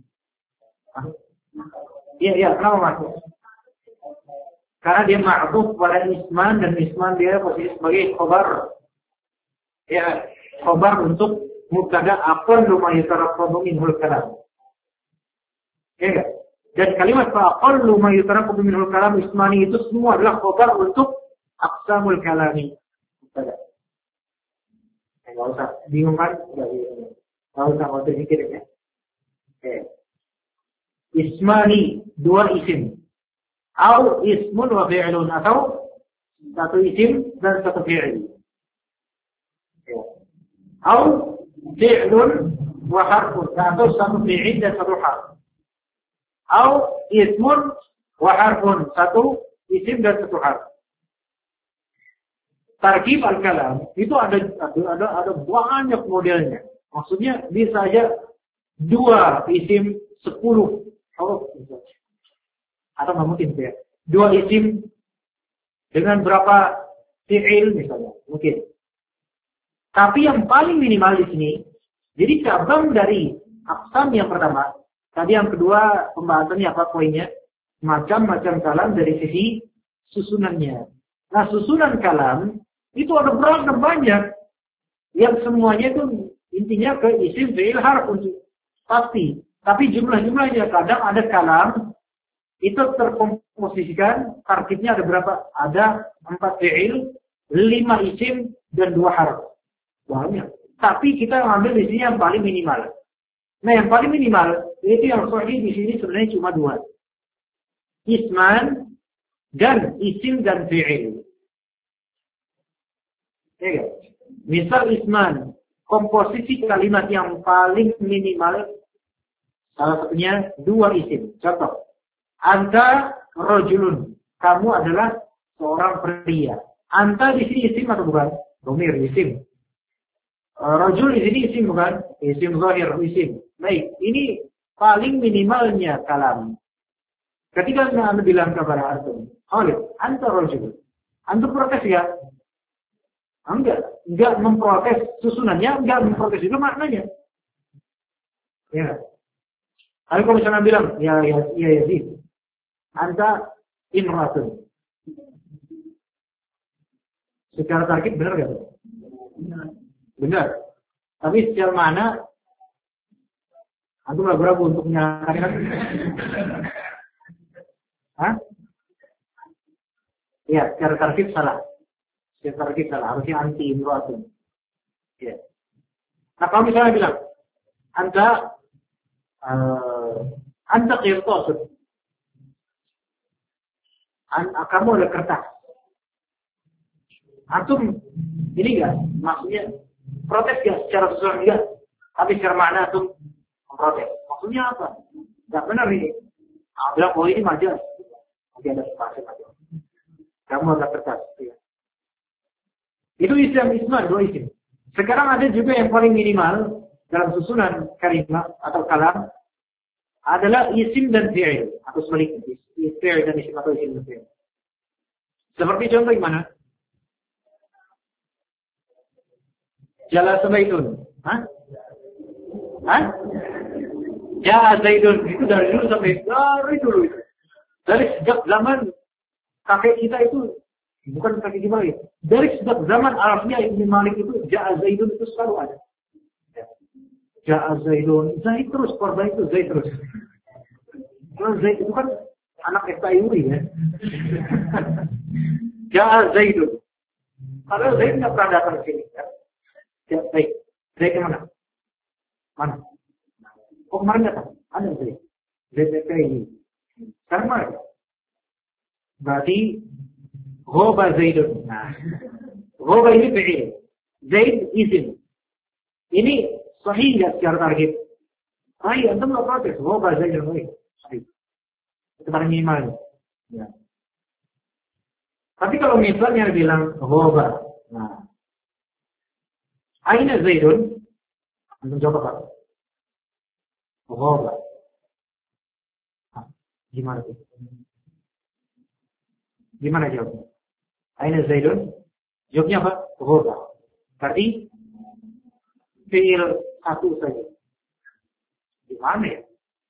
Iya, iya, kenapa masuk? Karena dia ma'tuf pada isman dan isman dia posisi sebagai khobar. Ya, khobar untuk mubtada aqallu ma yatarakkabu minhul kalam. Ya, dan kalimat fa'aqallu ma yatarakkabu minhul kalam ismani itu semua adalah khobar untuk aqsamul kalami. Mubtada. Enggak usah bingung kan? Enggak usah mau terpikir ya. Oke. Ismani, dua isim. Atau ismun wa fi'lun, atau satu isim dan satu fi'il. Atau fi'lun wa harfun, atau satu fi'il dan satu harf. Atau ismun wa harfun, satu isim dan satu harf. Tarkib al-kalam itu ada ada ada banyak modelnya. Maksudnya bisa aja dua isim sepuluh huruf. Atau nggak mungkin ya. Dua isim dengan berapa fi'il misalnya, mungkin. Tapi yang paling minimal di sini, jadi cabang dari aqsam yang pertama, tadi yang kedua pembahasannya apa poinnya? Macam-macam kalam dari sisi susunannya. Nah, susunan kalam itu ada beragam banyak. Yang semuanya itu intinya ke isim fi'il harf untuk pasti. Tapi jumlah-jumlahnya kadang ada kalam itu terkomposisikan, tarkibnya ada berapa? Ada empat fi'il, lima isim dan dua harf. Banyak. Tapi kita ambil di sini yang paling minimal. Nah, yang paling minimal itu yang sahih di sini sebenarnya cuma dua. Isman dan isim dan fi'il. Ya kan? Misal isman, komposisi kalimat yang paling minimal salah satunya dua isim. Contoh, anta rajulun, kamu adalah seorang pria. Anta di sini isim atau bukan? Domir, isim. Rajul di sini isim bukan? Isim zahir, isim. Baik, ini paling minimalnya kalam. Ketika Anda bilang kepada antum, Khalid, anta rajul. Antum protes ya? Enggak, enggak memprotes susunannya, enggak memprotes juga maknanya. Ya. Tapi kalau misalnya bilang, ya ya ya Yazid, anta imratun. Secara tarkib benar enggak? Benar. Benar. Tapi secara mana antum ragu-ragu untuk menyatakan. Hah? Ya, secara tarkib salah. Secara tarkib salah. Harusnya anti imratun. Ya. Nah, kalau misalnya bilang, anta Uh, anda qirtas. An kamu ada kertas. Antum ini enggak maksudnya protes enggak secara sesuai enggak, tapi secara makna antum protes. Maksudnya apa? Enggak benar ini. Ah, bilang oh ini majas. Nanti ada spasi majas. Kamu ada kertas. Ya. Itu isim isman, dua isim. Sekarang ada juga yang paling minimal dalam susunan kalimat atau kalam adalah isim dan fi'il atau sebaliknya, fi'il dan isim atau isim dan fi'il. Seperti contoh gimana? Jala Zaidun. Hah? Hah? Jala Zaidun itu dari dulu sampai dari dulu itu. Dari sejak zaman kakek kita itu, bukan kakek gimana ya? Dari sejak zaman Arabnya Ibn Malik itu, Jala Zaidun itu selalu ada. Ja'a Zaidun, Zaid terus, korban itu Zaid terus. Kalau Zaid itu kan anak F K I U I ya. Ja'a Zaidun. Kalau Zaid nggak pernah datang ke sini. Ya, baik. Zaid yang mana? Mana? Oh kemarin datang? Ada Zaid. Zaid F K I U I. Sekarang mana? Berarti Ghoba Zaidun. Nah, Ghoba ini fi'il. Zaid isim. Ini sahih ya secara target. Sahih, antum nggak protes. Oh, bahasa Indonesia. Sahih. Itu paling minimal. Ya. Tapi kalau misalnya bilang ghoba, nah, aina Zaidun, antum jawab apa? Ghoba. Nah, gimana tuh? Gimana jawabnya? Aina Zaidun? Jawabnya apa? Ghoba. Berarti fi'il satu saja. Gimana ya?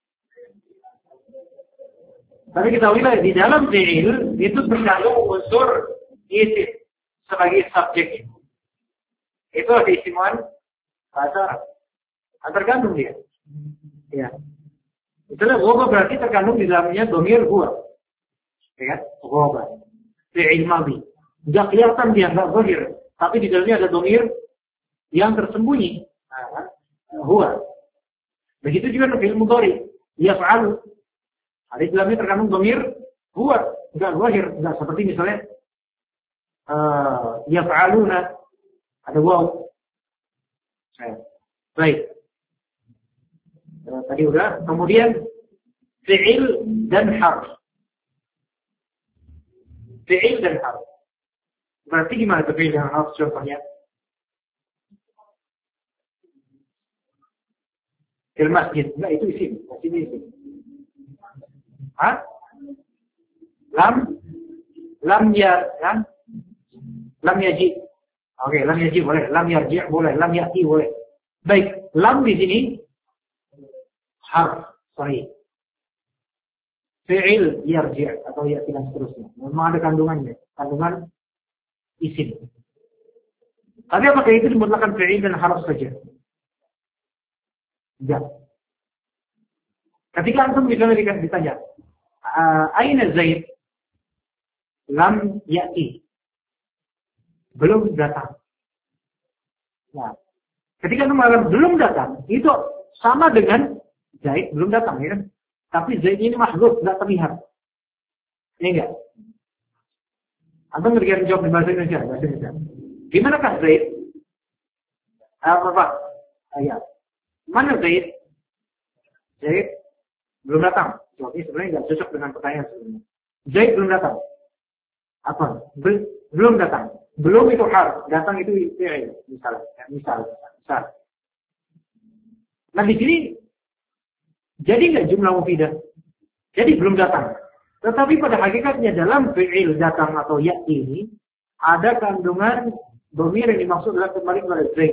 Tapi kita lihat di dalam fi'il itu terkandung unsur isim sebagai subjek. Itu ada isiman bahasa Arab. Terkandung dia. Ya. Itulah ghoba berarti terkandung di dalamnya domir huwa. Ya kan? Ghoba. Fi'il madhi. Enggak kelihatan dia, enggak zahir. Tapi di dalamnya ada domir yang tersembunyi. Nah, huwa. Begitu juga fi'il mudhari, yaf'alu. Ada di dalamnya terkandung dhamir huwa, enggak zahir, enggak seperti misalnya uh, yaf'aluna ada waw. Baik. Uh, tadi udah, kemudian fi'il dan harf. Fi'il dan harf. Berarti gimana tuh fi'il dan harf contohnya? Fil masjid, enggak itu isim, masjid isim. Hah? Lam, lam ya, lam, lam yaji. Oke, lam yaji boleh, lam yarji boleh, lam yati boleh. Baik, lam di sini harf, sahih. Fi'il yarji atau yati dan seterusnya. Memang ada kandungannya, kandungan isim. Tapi apakah itu dimutlakan fi'il dan harf saja? Enggak. Ketika antum misalnya ditanya, aina Zaid? Lam ya'ti. Belum datang. Nah, ketika antum mengatakan belum datang, itu sama dengan Zaid belum datang, ya kan? Tapi Zaid ini mahdzuf, enggak terlihat. Ini enggak. Antum ngerti jawab di bahasa Indonesia, bahasa Indonesia. Gimanakah Zaid? Apa Pak? Ayat. Mana Zaid? Zaid belum datang. Jadi sebenarnya nggak cocok dengan pertanyaan sebelumnya. Zaid belum datang. Apa? Bel belum datang. Belum itu harf. Datang itu fi'il. Misal, misal, misal. Nah di sini jadi nggak jumlah mufidah. Jadi belum datang. Tetapi pada hakikatnya dalam fi'il datang atau ya'ti ini ada kandungan dhamir yang dimaksud adalah kembali kepada Zaid.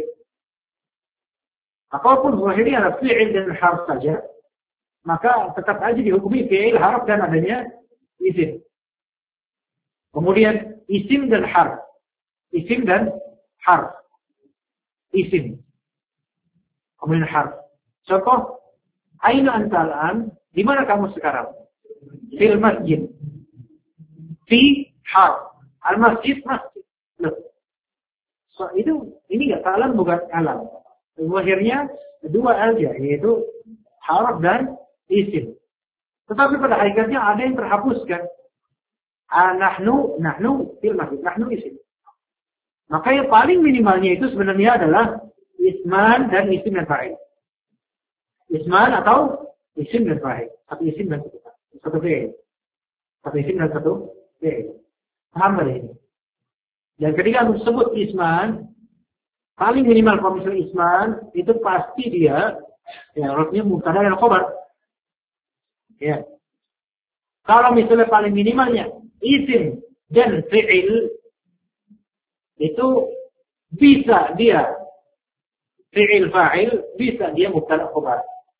Apapun zahirnya adalah fi'il dan harf saja, maka tetap aja dihukumi fi'il, harf dan adanya isim. Kemudian isim dan harf. Isim dan harf. Isim. Kemudian harf. Contoh, aina anta al'an? Di mana kamu sekarang? Fil masjid. Fi harf. Al-masjid masjid. Loh. So, itu ini enggak alam bukan alam. Zahirnya dua aja, yaitu harf dan isim. Tetapi pada hakikatnya ada yang terhapuskan. Ah, nahnu, nahnu fil masjid, nahnu isim. Maka yang paling minimalnya itu sebenarnya adalah isman dan isim dan fa'il. Isman atau isim dan fa'il. Satu isim dan satu fa'il. Satu fi'il. Satu isim dan satu fi'il. Paham nggak ini? Dan ketika aku sebut isman, paling minimal kalau misalnya isman, itu pasti dia, ya artinya mubtada dan khabar. Ya. Kalau misalnya paling minimalnya isim dan fi'il, itu bisa dia fi'il fa'il, bisa dia mubtada khabar.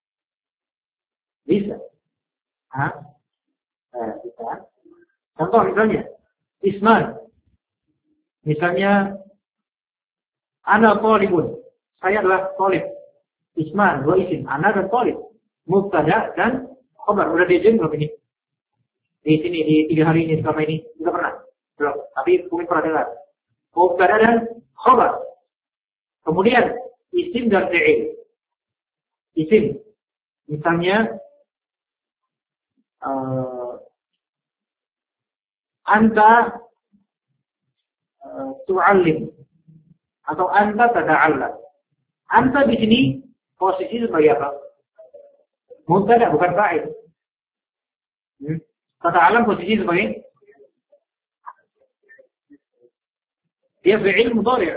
Bisa. Hah? Eh, bisa. Contoh misalnya, isman. Misalnya, ana thalibun. Saya adalah thalib. Isman, dua isim. Ana dan thalib. Mubtada dan khabar. Udah diajarin belum ini? Di sini, di tiga hari ini, selama ini. Tidak pernah. Belum. Tapi mungkin pernah dengar. Mubtada dan khabar. Kemudian, isim dan fi'il. Isim. Misalnya, uh, anta uh, tu'allim. Atau anta tada'allam. Anta di sini posisi sebagai apa? Mubtada, bukan fa'il. Hmm. Tada'allam posisi sebagai dia fi'il mudhari'.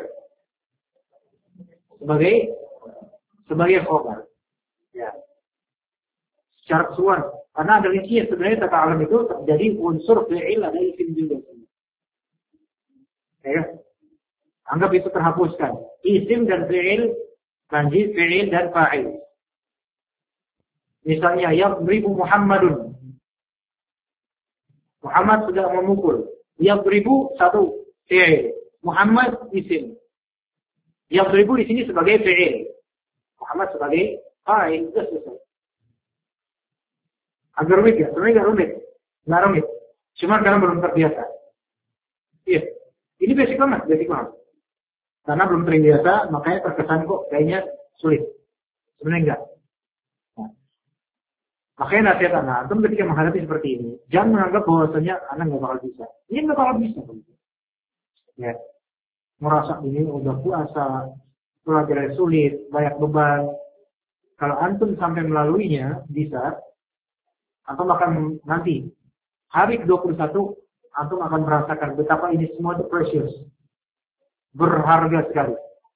Sebagai sebagai khabar. Ya. Secara keseluruhan. Karena ada rincian sebenarnya tada'allam itu terjadi unsur fi'il, ada isim juga. Ya. Anggap itu terhapuskan. Isim dan fi'il, lanjut fi'il dan fa'il. Misalnya, yadribu Muhammadun. Muhammad sudah memukul. Yadribu satu fi'il. Muhammad isim. Yadribu di sini sebagai fi'il. Muhammad sebagai fa'il. Sudah selesai. Agak rumit ya? Sebenarnya nggak rumit. Nggak rumit. Cuma karena belum terbiasa. Iya. Ini basic banget, basic banget. Karena belum terbiasa, makanya terkesan kok kayaknya sulit. Sebenarnya enggak. Nah. Makanya nasihat anak, antum ketika menghadapi seperti ini, jangan menganggap bahwasanya anak nggak bakal bisa. Ini nggak bakal bisa. Ya. Merasa ini udah puasa, pelajaran sulit, banyak beban. Kalau antum sampai melaluinya, bisa. Antum akan nanti, hari ke dua puluh satu, antum akan merasakan betapa ini semua itu precious. Berharga sekali.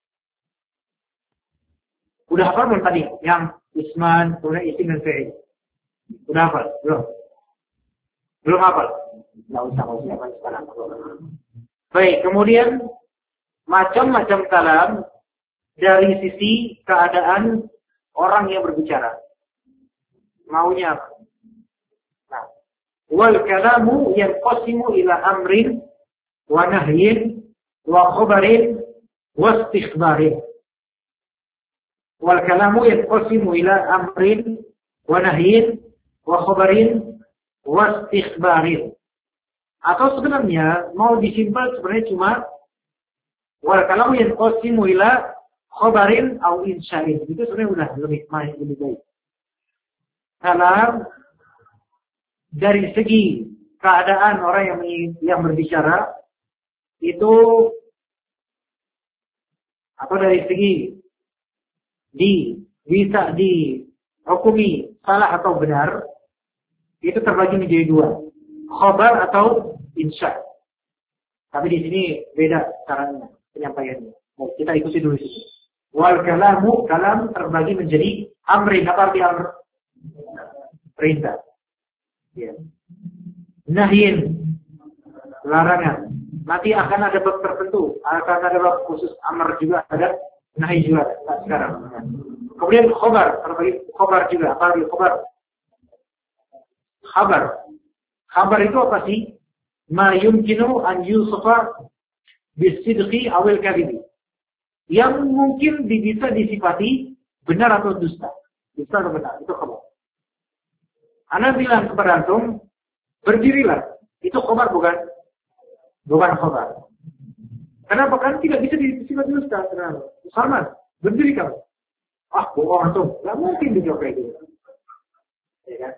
Udah hafal belum tadi? Yang isman, kemudian isim dan fi'il. Udah hafal? Belum? Belum hafal? Nggak usah, nggak usah hafal sekarang. Baik, kemudian macam-macam kalam dari sisi keadaan orang yang berbicara. Maunya apa? Nah, wal kalamu yanqasimu ila amrin wa nahyin wa khabarin wa istikhbarin. Wal kalamu yanqasimu ila amrin wa nahyin wa khabarin wa istikhbarin. Atau sebenarnya mau disimpel sebenarnya cuma wal kalamu yanqasimu ila khabarin au insya'in. Itu sebenarnya udah lebih main lebih baik. Kalam dari segi keadaan orang yang yang berbicara itu atau dari segi di bisa dihukumi salah atau benar, itu terbagi menjadi dua, khabar atau insya. Tapi di sini beda caranya penyampaiannya. Nah, kita ikuti dulu sini. Wal kalamu, kalam terbagi menjadi amrin. Apa arti amr? Perintah. Ya. Nahyin, larangan. Nanti akan ada bab tertentu, akan ada bab khusus amr juga ada, nahi juga ada sekarang. Kemudian khabar, terbagi khabar juga. Apa arti khabar? Khabar. Khabar itu apa sih? Ma yumkinu an yusufa bisidqi awil kadhibi. Yang mungkin bisa disifati benar atau dusta. Dusta atau benar, itu khabar. Ana bilang kepada antum, berdirilah. Itu khabar bukan? Bukan khabar. Kenapa? Kan tidak bisa disifati dusta. Salman, berdiri kamu. Ah, bohong antum. Tidak mungkin dijawab kayak gitu. Ya kan?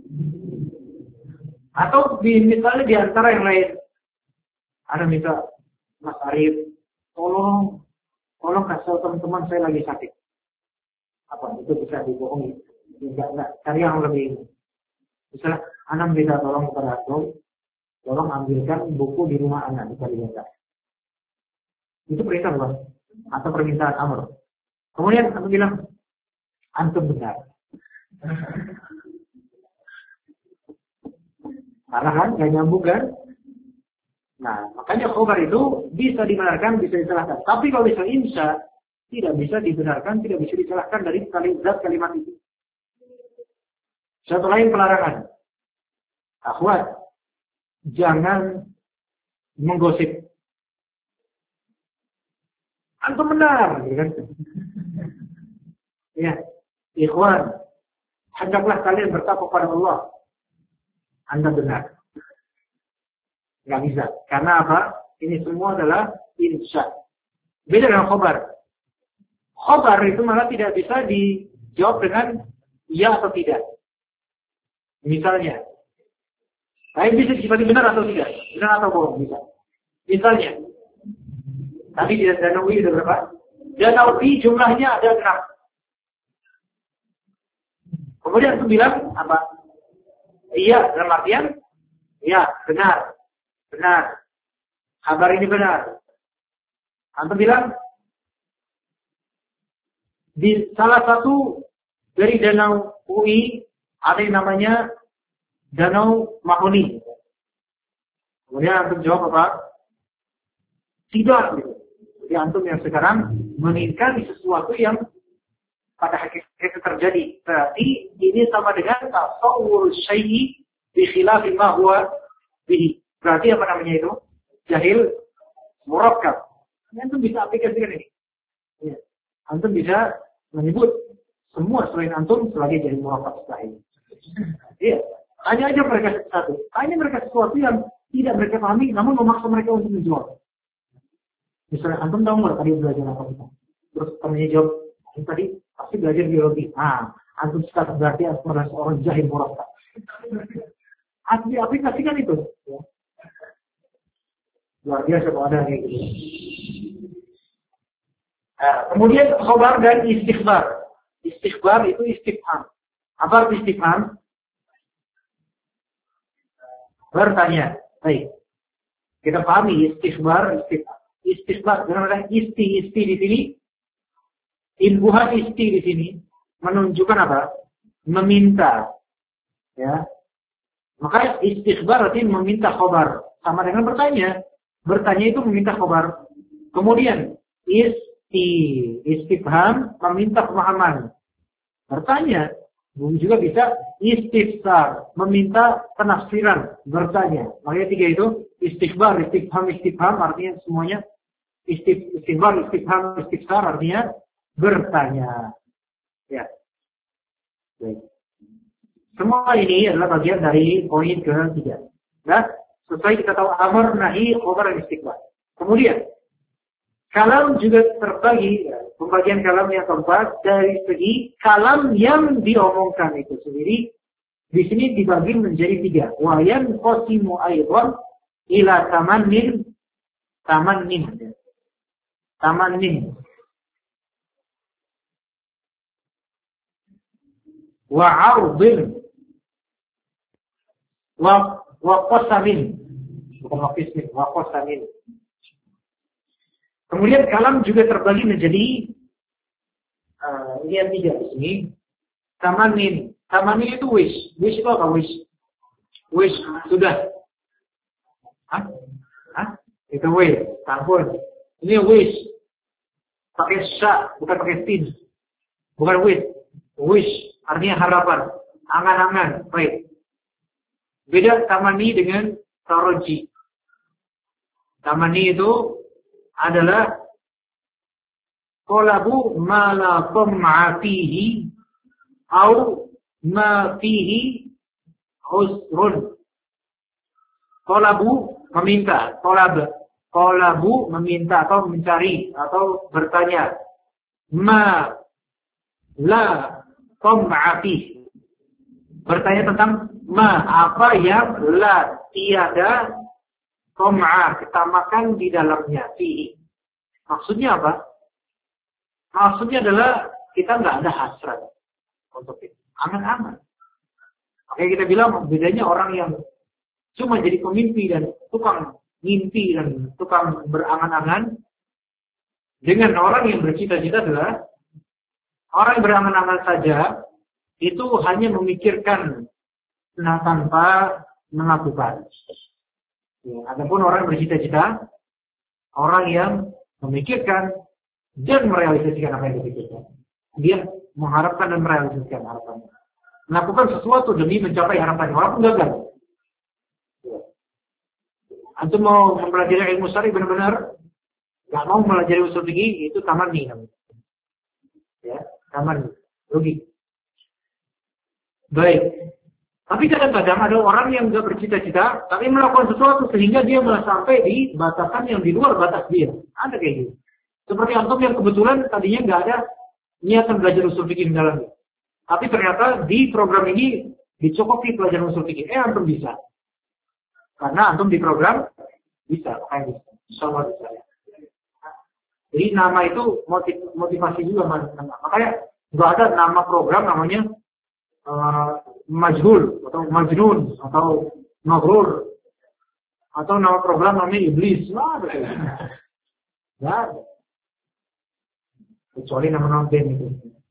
Atau di, misalnya di antara yang lain, ada minta, Mas Arif, tolong, tolong kasih teman-teman saya lagi sakit. Apa itu bisa dibohongi? Tidak, enggak. Cari yang lebih. Misalnya, anak minta tolong kepada aku, tolong ambilkan buku di rumah anak, bisa dilihat. Itu perintah bukan? Atau permintaan amr. Kemudian aku bilang, antum benar. Karena kan gak nyambung kan? Nah, makanya khabar itu bisa dibenarkan, bisa disalahkan. Tapi kalau bisa insya, tidak bisa dibenarkan, tidak bisa disalahkan dari zat kalimat itu. Satu lain pelarangan. Akhwat, jangan menggosip. Antum benar, gitu kan? Ya, ikhwan, hendaklah kalian bertakwa kepada Allah. Anda benar. Nggak bisa. Karena apa? Ini semua adalah insya. Beda dengan khobar. Khobar itu malah tidak bisa dijawab dengan ya atau tidak. Misalnya. Tapi bisa disifati benar atau tidak? Benar atau bohong? Bisa. Misalnya. Tadi di Danau I ada berapa? Danau I jumlahnya ada enam. Kemudian aku bilang apa? Iya, dalam artian, ya, benar. Benar. Kabar ini benar. Antum bilang, di salah satu dari danau U I, ada yang namanya Danau Mahoni. Kemudian antum jawab apa? Tidak. Jadi antum yang sekarang mengingkari sesuatu yang pada hakikatnya terjadi. Berarti ini sama dengan tasawwur syai'i bi khilafi ma huwa bihi. Berarti apa namanya itu? Jahil murakkab. Antum bisa aplikasikan ini. Ya. Antum bisa menyebut semua selain antum sebagai jahil murakkab sahih. Iya. Tanya aja mereka satu. Tanya mereka sesuatu yang tidak mereka pahami, namun memaksa mereka untuk menjawab. Misalnya antum tahu nggak tadi belajar apa kita? Terus temannya jawab, tadi pasti belajar biologi. Ah, antum sekarang berarti adalah seorang jahil murakkab. Asli aplikasikan itu. Ya. Luar biasa kalau ada kayak gitu. Nah, kemudian khobar dan istighbar. Istighbar itu istifham. Apa arti istifham? Bertanya. Baik. Kita pahami istighbar, istighbar. Istighbar, benar-benar isti, isti di sini. Imbuhan isti di sini menunjukkan apa? Meminta. Ya. Maka istighbar artinya meminta khobar. Sama dengan bertanya. Bertanya itu meminta khobar. Kemudian isti, istifham meminta pemahaman. Bertanya juga bisa istifsar, meminta penafsiran, bertanya. Makanya tiga itu istighbar, istifham, istifham artinya semuanya istif, istighbar, istifham, istifsar artinya bertanya. Ya. Baik. Semua ini adalah bagian dari poin ketiga. Nah, sesuai kita tahu amar, nahi, khobar, dan istighbar. Kemudian, kalam juga terbagi, pembagian kalam yang keempat dari segi kalam yang diomongkan itu sendiri. Di sini dibagi menjadi tiga. Wayan qasimu aidon ila tamannin, tamannin, tamannin. wa 'ardin wa wa qasamin. Bukan wa qismin, wa qasamin. Kemudian kalam juga terbagi menjadi uh, ini yang tiga di sini. Tamanin. Tamanin itu wish. Wish itu apa wish? Wish sudah. Hah? Hah? Itu wish. Tampun. Ini wish. Pakai sya, bukan pakai sin. Bukan wish. Wish artinya harapan, angan-angan. Baik. Beda tamani dengan taroji. Tamani itu adalah qalabu ma la tam'a fihi au ma fihi usrun. Qalabu meminta, qalab, qalabu meminta atau mencari atau bertanya. Ma la tam'a fihi. Bertanya tentang ma, apa yang la tiada Tom'a, kita makan di dalamnya, fihi. Maksudnya apa? Maksudnya adalah kita nggak ada hasrat untuk itu. Angan-angan. Oke, kita bilang bedanya orang yang cuma jadi pemimpi dan tukang mimpi dan tukang berangan-angan dengan orang yang bercita-cita adalah orang yang berangan-angan saja itu hanya memikirkan nah tanpa melakukan. Ya, adapun orang bercita-cita, orang yang memikirkan dan merealisasikan apa yang dipikirkan. Dia mengharapkan dan merealisasikan harapannya. Melakukan sesuatu demi mencapai harapannya, walaupun gagal. Ya. Antum mau mempelajari ilmu syar'i benar-benar, nggak mau mempelajari usul fikih, itu tamanni namanya. Ya, tamanni, rugi. Baik. Tapi kadang-kadang ada orang yang nggak bercita-cita, tapi melakukan sesuatu sehingga dia malah sampai di batasan yang di luar batas dia. Ada kayak gitu. Seperti antum yang kebetulan tadinya nggak ada niatan belajar usul fikih di dalamnya. Tapi ternyata di program ini dicukupi pelajaran usul fikih. Eh, antum bisa. Karena antum di program bisa. Kayak bisa. Insya Allah bisa. Jadi nama itu motiv, motivasi juga. Makanya nggak ada nama program namanya Uh, majhul atau majnun atau maghrur atau nama program namanya iblis. Nah, ya, kecuali nama-nama band itu.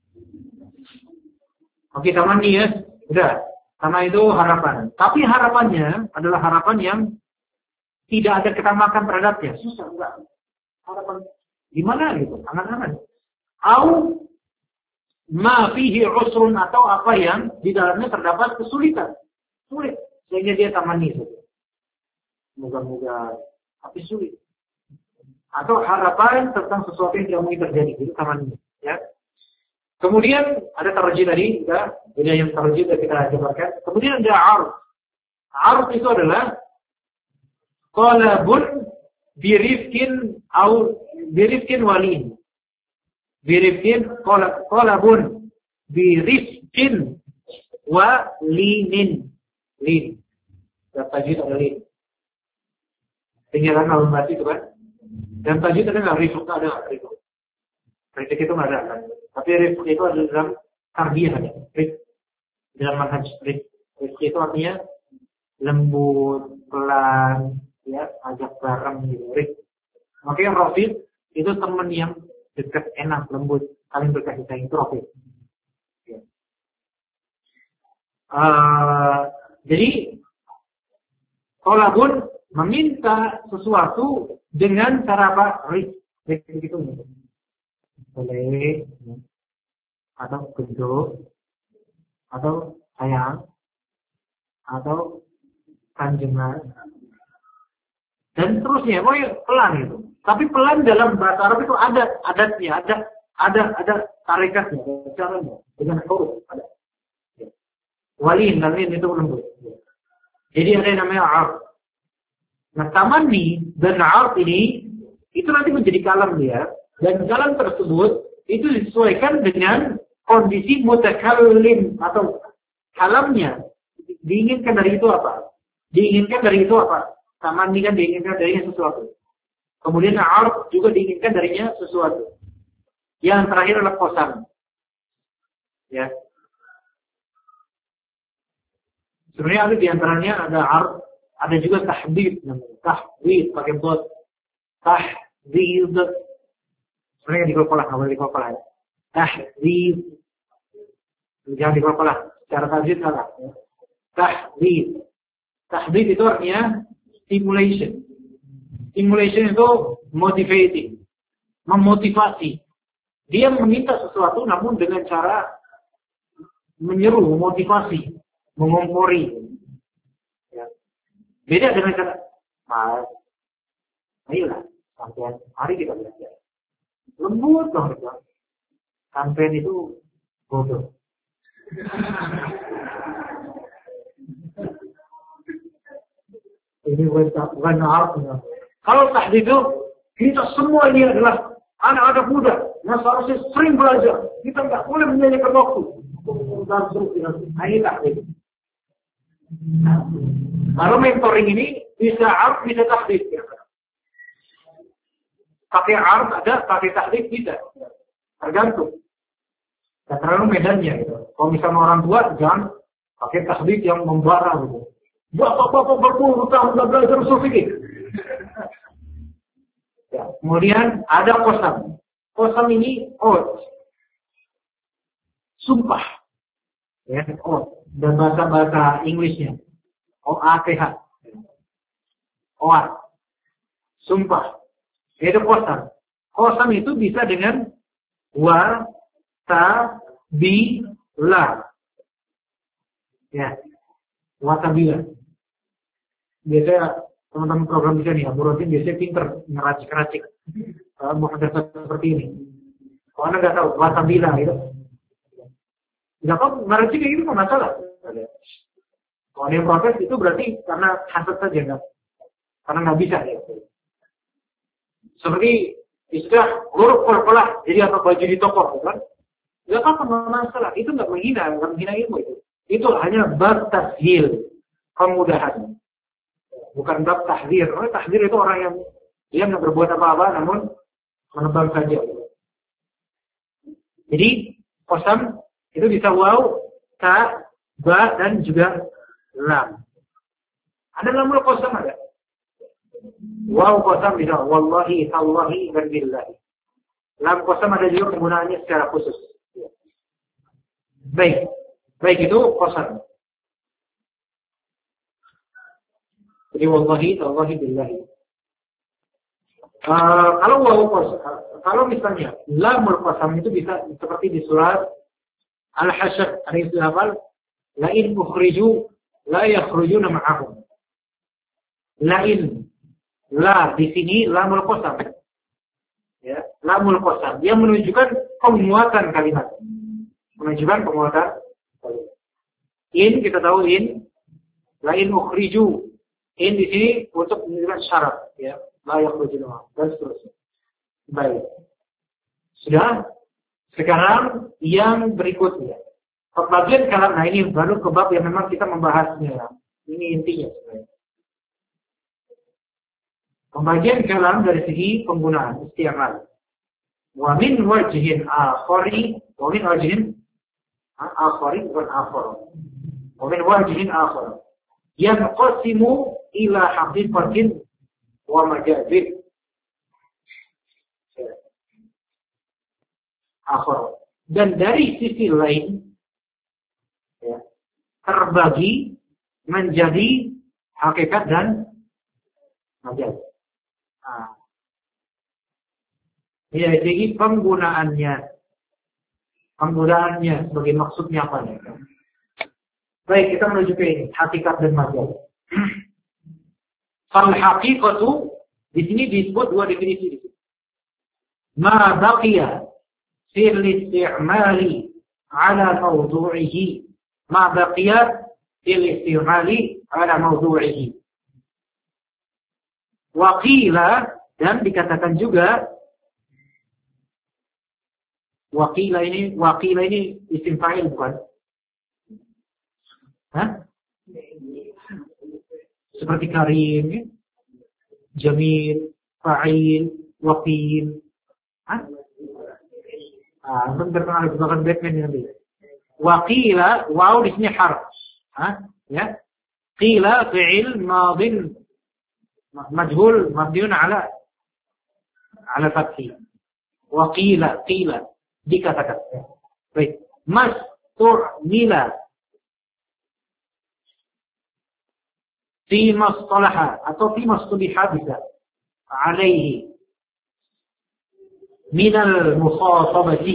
Oke, taman nih ya, udah. Sama itu harapan. Tapi harapannya adalah harapan yang tidak ada ketamakan terhadapnya. Susah enggak? Harapan gimana gitu? Angan-angan. Au ma fihi usrun atau apa yang di dalamnya terdapat kesulitan. Sulit. Sehingga dia tamani itu. Moga-moga tapi sulit. Atau harapan tentang sesuatu yang tidak mungkin terjadi. Itu tamani. Ya. Kemudian ada tarjih tadi. Ya. Ini yang tarjih sudah kita jabarkan. Kemudian ada arf. Arf itu adalah qalabun birifkin au birifkin walin. Birifkin qalabun birifkin wa linin. Lin. Dan tajwid ada lin. Tinggalan al mati itu kan. Dan tajwid ada enggak rifq ada enggak rifq. Rifq itu enggak ada kan. Tapi rifq itu ada dalam tarbiyah ada. Rifq dalam manhaj rifq. Rifq itu artinya lembut, pelan, ya, ajak bareng gitu. Rifq. Makanya rafiq itu teman yang dekat, enak, lembut, saling berkasih sayang, itu rafiq. Ya. Uh, jadi qalabun meminta sesuatu dengan cara apa? Rizq. Rizq itu boleh atau gendut atau sayang atau kanjengan dan terusnya. Oh ya, pelan itu. Tapi pelan dalam bahasa Arab itu ada adatnya, ada ada ada tarikatnya, caranya dengan huruf ada. Walin dan lin itu lembut. Jadi ada yang namanya arf. Nah, tamanni dan arf ini itu nanti menjadi kalam dia, dan kalam tersebut itu disesuaikan dengan kondisi mutakallim atau kalamnya. Diinginkan dari itu apa? Diinginkan dari itu apa? Tamanni kan diinginkan dari sesuatu. Kemudian arf juga diinginkan darinya sesuatu. Yang terakhir adalah qasam. Ya. Sebenarnya ada di antaranya ada arf, ada juga tahdid namanya. Tahdid pakai dot. Tahdid. Sebenarnya dikolah, enggak boleh dikolah. Tahdid. Jangan dikolah. Secara tahdid salah. Tahdid. Tahdid itu artinya stimulation. Stimulation itu motivating, memotivasi. Dia meminta sesuatu namun dengan cara menyeru, memotivasi, mengompori. Ya. Beda dengan cara, mas, ayolah, sampean, mari kita belajar. Lembut dong, sampean itu bodoh. Ini bukan bukan artinya. Kalau tahdid itu kita semua ini adalah anak-anak muda yang seharusnya sering belajar. Kita nggak boleh menyanyikan waktu. Dan terus ini tahdid. Kalau mentoring ini bisa arf, bisa tahdid. Pakai arf ada, pakai tahdid bisa. Tergantung. Dan terlalu medannya. Gitu. Kalau misalnya orang tua jangan pakai tahdid yang membara gitu. Bapak-bapak berpuluh tahun sudah belajar usul fikih. Ya, kemudian ada qasam. Qasam ini oath. Sumpah. Ya, oath. Dan bahasa-bahasa Inggrisnya. O A T H. Oath. Sumpah. Itu qasam. Qasam itu bisa dengan wa, ta, bi, la. Ya. Wa, ta, bi, la. Biasanya teman-teman program bisa nih, Abu Rotin biasanya pinter ngeracik-racik uh, muhadatsat seperti ini. Kalau Anda nggak tahu, watabila itu, nggak apa, ngeracik kayak gitu nggak masalah. Kalau ada yang protes itu berarti karena hasad saja, nggak, karena nggak bisa. Ya. Seperti istilah huruf kolkolah, jadi apa baju di toko, kan? Nggak apa-apa, nggak masalah. Itu nggak menghina, nggak menghina ilmu itu. Itu hanya bab tashil, kemudahan. Bukan bab tahdir. Oh, tahdir itu orang yang dia nggak berbuat apa-apa, namun menebang saja. Jadi qasam itu bisa waw, ta, ba, dan juga lam. Ada lamul qasam ada. Waw qasam bisa wallahi, tallahi, dan billahi. Lam qasam ada juga penggunaannya secara khusus. Baik, baik itu qasam. Jadi wallahi, tallahi, billahi. Uh, kalau waw qasam, kalau misalnya lamul qasam itu bisa seperti di surat Al-Hasyr, ada istilah apa? La in ukhriju la yakhrujuna ma'ahum. La in, la di sini lamul qasam. Ya, lamul qasam. Dia menunjukkan penguatan kalimat. Menunjukkan penguatan kalimat. In kita tahu in, la in ukhriju. In di sini untuk menunjukkan syarat, ya, layak berjemaah dan seterusnya. Baik, sudah. Sekarang yang berikutnya, pembagian kalam. Nah ini baru ke bab yang memang kita membahasnya. Ini intinya sebenarnya. Pembagian kalam dari segi penggunaan isti'mal. Wa min wajhin akhari, wa min wajhin akhari bukan akhar. Wa min wajhin akhar. Yang qasimu ila haqiqatin wa majazin. Akhir. Dan dari sisi lain ya, terbagi menjadi hakikat dan majaz. Nah, ya, jadi penggunaannya penggunaannya sebagai maksudnya apa nih? Baik, kita menuju ke ini, hakikat dan majaz. Fal haqiqatu di sini disebut dua definisi. Ma baqiya fil isti'mali ala mawdu'ihi. Ma baqiya fil isti'mali ala mawdu'ihi. Wa qila, dan dikatakan juga wa qila ini wa qila ini isim fa'il bukan? Hah? Seperti karim, jamil, fa'il, waqil. Hah? Ah, bentar ada bahkan Batman yang nanti. Waqila, waw di sini harf. Hah? Ya. Qila fi'il madin majhul mabniun ala ala fathi. Wa qila qila dikatakan. Baik. Mastu'mila fi mastalaha atau fi mastuliha bisa alaihi minal mukhatabati.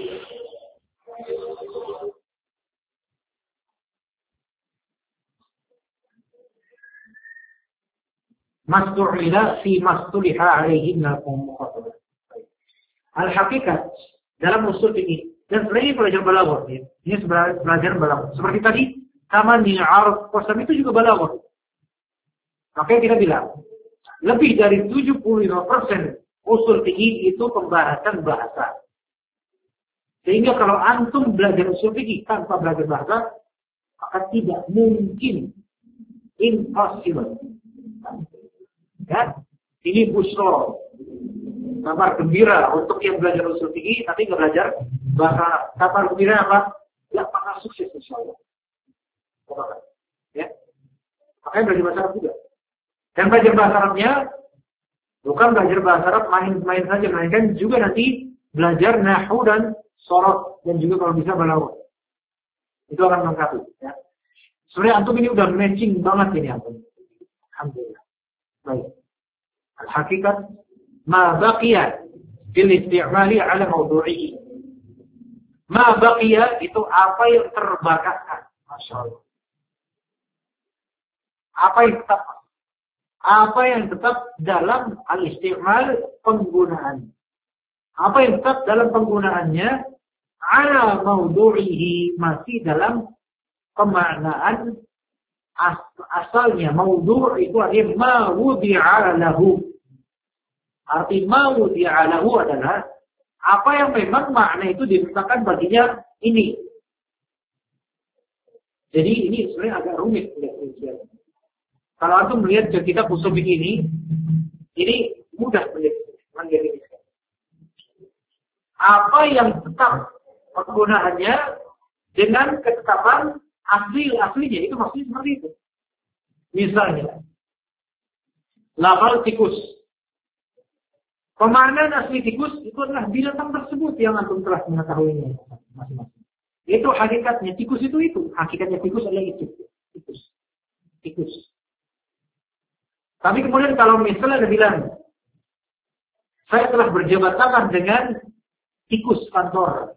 Mastu'mila fi mastuliha alaihi minal mukhatabati. Al-hakikat dalam usul ini dan sebenarnya pelajaran balaghah ya. Ini sebenarnya pelajaran balaghah. Seperti tadi tamani araf qasam itu juga balaghah. Makanya kita bilang, lebih dari tujuh puluh lima persen usul fikih itu pembahasan bahasa. Sehingga kalau antum belajar usul fikih tanpa belajar bahasa, maka tidak mungkin, impossible. Ya? Ini busro, kabar gembira untuk yang belajar usul fikih tapi nggak belajar bahasa. Kabar gembira apa? Ya, maka sukses insyaallah. Ya, makanya belajar bahasa Arab juga. Dan belajar bahasa Arabnya bukan belajar bahasa Arab main-main saja, melainkan juga nanti belajar nahwu dan sorot dan juga kalau bisa balaghah. Itu akan melengkapi. Ya. Sebenarnya antum ini udah matching banget ini antum. Alhamdulillah. Baik. Al-hakikat ma baqiya fil isti'mali ala mawdu'ihi. Ma baqiya itu apa yang terbakaskan. Masya Allah. Apa yang tetap Apa yang tetap dalam al-isti'mal penggunaan. Apa yang tetap dalam penggunaannya ala mawdu'ihi masih dalam pemaknaan as asalnya. Mawdu' itu artinya ma wudi'a lahu. Arti ma wudi'a lahu adalah apa yang memang makna itu diletakkan baginya ini. Jadi ini sebenarnya agak rumit ya. Kalau antum melihat kitab usul fikih ini, ini mudah mendefinisikan. Apa yang tetap penggunaannya dengan ketetapan asli aslinya itu maksudnya seperti itu. Misalnya, lafal tikus. Pemaknaan asli tikus itu adalah binatang tersebut yang antum telah mengetahuinya masing-masing. Itu hakikatnya tikus itu itu. Hakikatnya tikus adalah itu. Tikus. Tikus. Tapi kemudian kalau misalnya ada bilang, saya telah berjabat tangan dengan tikus kantor.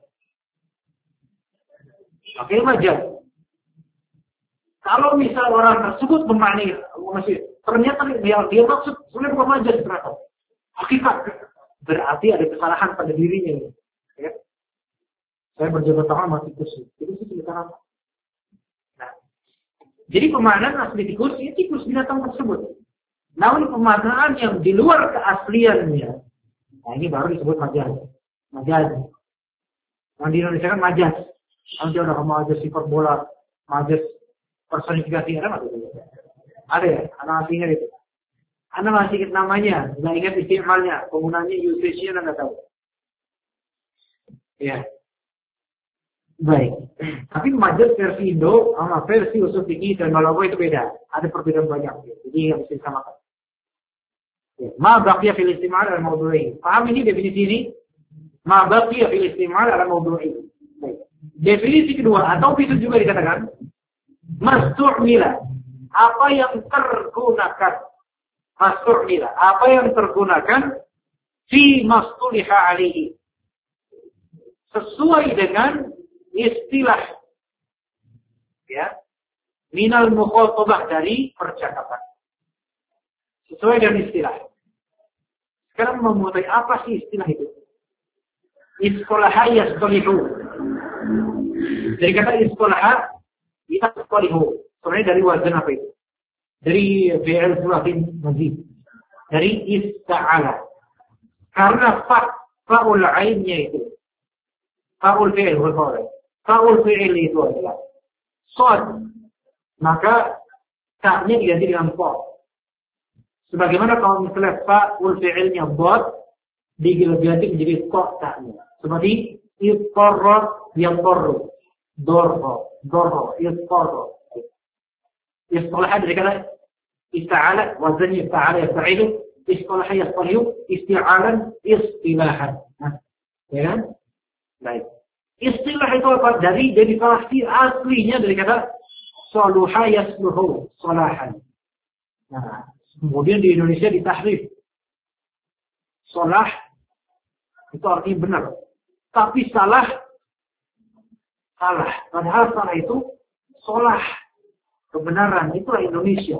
Oke, majaz. Kalau misal orang tersebut memaknai, ternyata dia, dia maksud sebenarnya bukan majaz ternyata. Hakikat. Berarti ada kesalahan pada dirinya. Ya. Saya berjabat tangan sama tikus. Tikus itu bukan apa? Nah, jadi pemaknaan asli tikus, ya tikus binatang tersebut. Namun pemaknaan yang di luar keasliannya, nah ini baru disebut majaz. Majaz. Yang di Indonesia kan majaz. Nanti ada majaz hiperbola, majaz personifikasi, ada nggak? Ada ya, anak aslinya itu. Anda masih ingat namanya, nggak ingat istimalnya, penggunanya, usage-nya nggak tahu. Ya. Baik. Tapi majaz versi Indo sama versi usul fikih dan balaghah itu beda. Ada perbedaan banyak. Jadi yang mesti disamakan. Ma baqiya fil istimal ala mawdu'i. Paham ini definisi ini? Ma baqiya fil istimal ala mawdu'i. Definisi kedua atau itu juga dikatakan mastu'mila. Apa yang tergunakan? Mastu'mila. Apa yang tergunakan fi mastuliha alaihi. Sesuai dengan istilah ya minal mukhatabah dari percakapan. Sesuai dengan istilah. Sekarang memutai apa sih istilah itu? Iskolaha yastolihu. Dari kata iskolaha, yastolihu. Sebenarnya dari wazan apa itu? Dari fi'il sulatin mazid. Dari ista'ala. Karena fa, fa'ul ainnya itu. Fa'ul fi'il, fa'ul fi'il itu adalah sod. Maka ta'nya diganti dengan po. Sebagaimana kalau misalnya fa'ul fi'ilnya bot, diganti menjadi to ta'nya. Seperti itorro yang torro. Dorro, dorro, itorro. istilahnya dari kata ista'ala, wazannya ista'ala yasta'ilu, istilahnya yasta'ilu, isti'alan, istilahan. Nah, ya kan? Baik. Istilah itu apa? Dari definisi aslinya dari kata saluha yasluhu, salahan. Nah, kemudian di Indonesia ditahrif. Salah itu artinya benar. Tapi salah, salah. Padahal salah itu salah. Kebenaran, itulah Indonesia.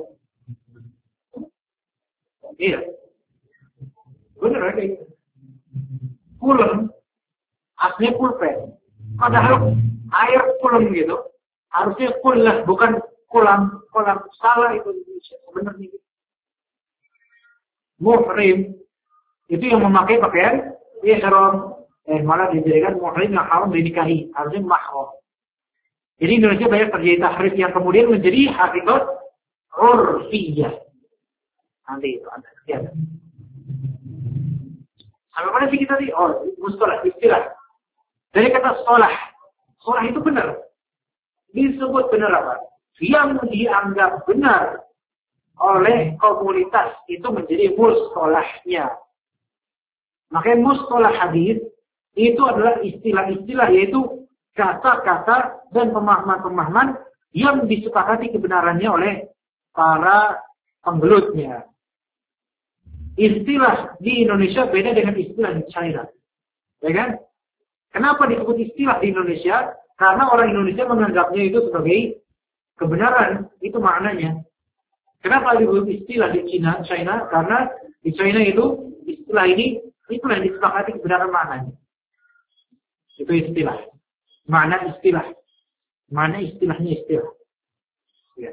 Iya. Benar kayak gitu. Kulem, aslinya pulpen. Padahal air kulem gitu. Harusnya kullah, bukan kolam. Kolam salah itu Indonesia. Sebenarnya gitu. Muhrim, itu yang memakai pakaian ihram. Eh, malah dijadikan muhrim yang haram dinikahi. Harusnya mahram. Jadi Indonesia banyak terjadi tahrif yang kemudian menjadi hakikat urfiyah. Nanti itu ada. Ya. Sampai mana sih kita tadi? Oh, mustalah, istilah. Dari kata sholah. Sholah itu benar. Disebut benar apa? Yang dianggap benar oleh komunitas itu menjadi mustalahnya. Makanya mustalah hadis itu adalah istilah-istilah, yaitu kata-kata dan pemahaman-pemahaman yang disepakati kebenarannya oleh para penggelutnya. Istilah di Indonesia beda dengan istilah di China. Ya kan? Kenapa disebut istilah di Indonesia? Karena orang Indonesia menganggapnya itu sebagai kebenaran. Itu maknanya. Kenapa disebut istilah di China? China? Karena di China itu istilah ini itulah yang disepakati kebenaran maknanya. Itu istilah. Makna istilah. Makna istilahnya istilah. Ya.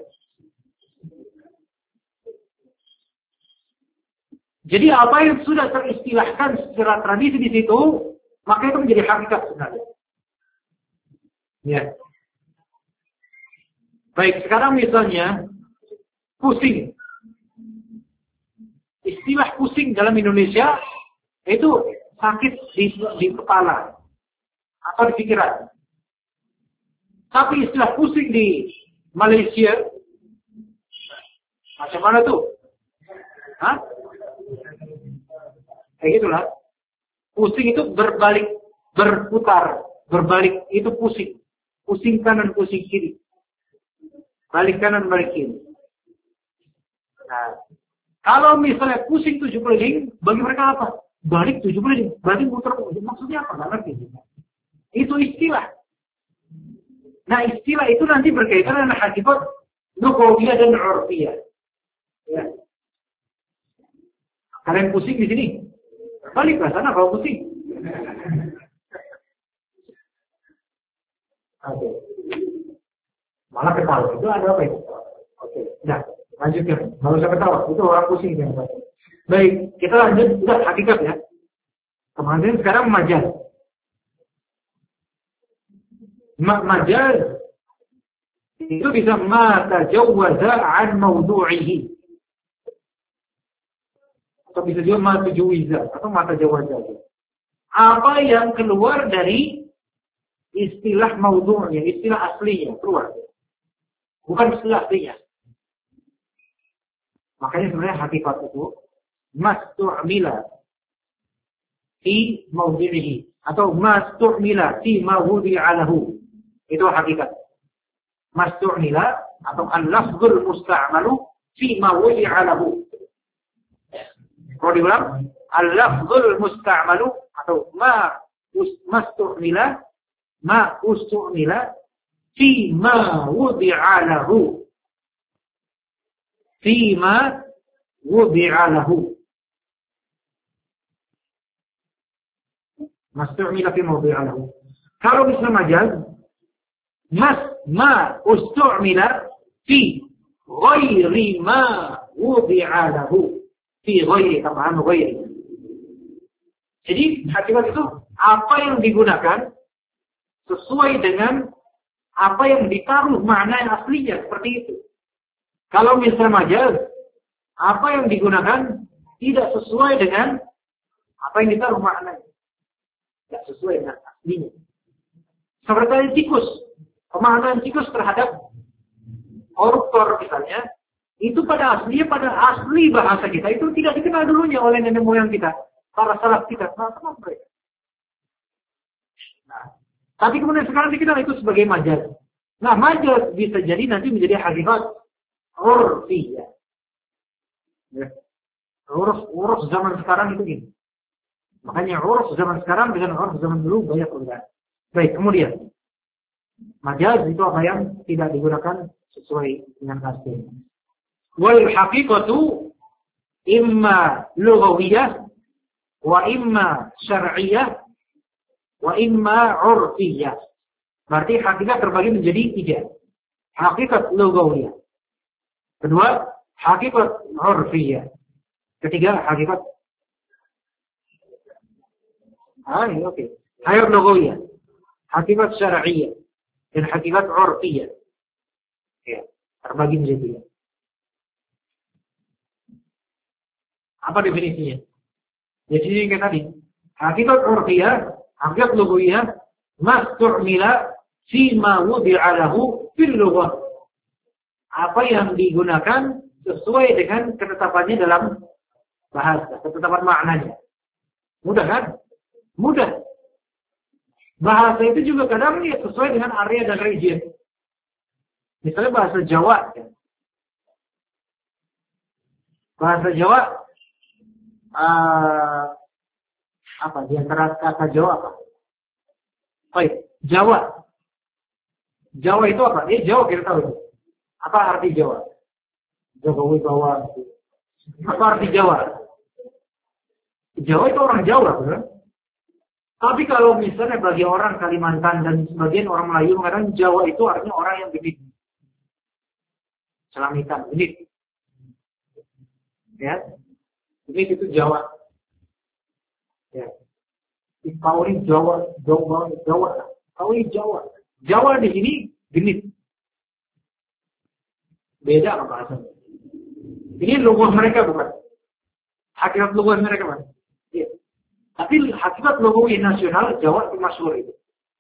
Jadi apa yang sudah teristilahkan secara tradisi di situ, maka itu menjadi hakikat sebenarnya. Ya. Baik, sekarang misalnya pusing. Istilah pusing dalam Indonesia itu sakit di, di kepala atau di pikiran. Tapi istilah pusing di Malaysia, macam mana tuh? Hah? Kayak gitulah. Pusing itu berbalik, berputar, berbalik itu pusing. Pusing kanan, pusing kiri. Balik kanan, balik kiri. Nah, kalau misalnya pusing tujuh keliling, bagi mereka apa? Balik tujuh keliling, berarti muter. Maksudnya apa? Nggak ngerti. Itu istilah. Nah, istilah itu nanti berkaitan dengan hakikat lughawiyah dan urfiyah. Ya. Kalian pusing di sini? Balik ke sana kalau pusing. Oke. Malah ketawa. Itu ada apa itu? Oke. Nah, lanjutkan. Kalau usah ketawa. Itu orang pusing. Baik. Kita lanjut. Udah hakikat ya. Kemudian sekarang majaz. Majaz itu bisa ma tajawwaza an mawdu'ihi. Atau bisa juga ma tajawwaza atau ma tajawwaza. Apa yang keluar dari istilah maudhu'nya, istilah aslinya keluar. Bukan istilah aslinya. Makanya sebenarnya hakikat itu mastu'mila fi mawdi'ihi atau mastu'mila fi ma wudi'a lahu. Itu hakikat. Mastu'mila atau al-lafzul musta'malu fi ma wudi'a lahu. Kalau diulang, al-lafzul musta'malu atau ma mastu'mila ma ustu'mila fi ma wudi'a lahu. Fi ma wudi'a lahu. Mastu'mila fi ma wudi'a lahu. Kalau bisa majaz, mas ma ustu'mila fi ghairi ma wudi'a lahu. Fi ghairi, tambahan ghairi. Jadi hakikat itu apa yang digunakan sesuai dengan apa yang ditaruh makna yang aslinya, seperti itu. Kalau misalnya majaz, apa yang digunakan tidak sesuai dengan apa yang ditaruh maknanya. Tidak sesuai dengan aslinya. Seperti tikus. Pemahaman tikus terhadap koruptor misalnya, itu pada aslinya, pada asli bahasa kita, itu tidak dikenal dulunya oleh nenek moyang kita. Para salaf kita. Nah, sama mereka. Nah, tapi kemudian sekarang dikenal itu sebagai majaz. Nah, majaz bisa jadi nanti menjadi hakikat urfiyah. Ya. Uruf, uruf zaman sekarang itu gini. Makanya uruf zaman sekarang dengan uruf zaman dulu banyak perbedaan. Baik, kemudian. Majaz itu apa yang tidak digunakan sesuai dengan aslinya. Wal haqiqatu imma lughawiyah wa imma syar'iyyah wa imma 'urfiyyah. Berarti hakikat terbagi menjadi tiga. Hakikat lughawiyah. Kedua, hakikat 'urfiyyah. Ketiga, hakikat Ah, oke. Okay. Hakikat lughawiyah, hakikat syar'iyyah, dan hakikat 'urfiyyah. Ya, terbagi menjadi tiga. Apa definisinya? Jadi kayak tadi, hakikat urfiyah, hakikat lughawiyah, mastu'mila fi ma wudi'a lahu fil lughah. Apa yang digunakan sesuai dengan ketetapannya dalam bahasa, ketetapan maknanya. Mudah kan? Mudah. Bahasa itu juga kadang ya sesuai dengan area dan region. Misalnya bahasa Jawa. Bahasa Jawa Uh, apa di antara kata Jawa apa? Baik, Jawa. Jawa itu apa? Eh, Jawa kita tahu. Apa arti Jawa? Jokowi bawa. Apa arti Jawa? Jawa itu orang Jawa, benar? Tapi kalau misalnya bagi orang Kalimantan dan sebagian orang Melayu mengatakan Jawa itu artinya orang yang genit. Selamitan, genit. Ya. Ini itu Jawa. Ya. Kau ini Jawa, Jawa, Jawa. Kau ini Jawa. Jawa di sini genit. Beda apa bahasanya. Ini logo mereka bukan. Hakikat logo mereka bukan. Ya. Tapi hakikat logo nasional Jawa itu masyhur itu.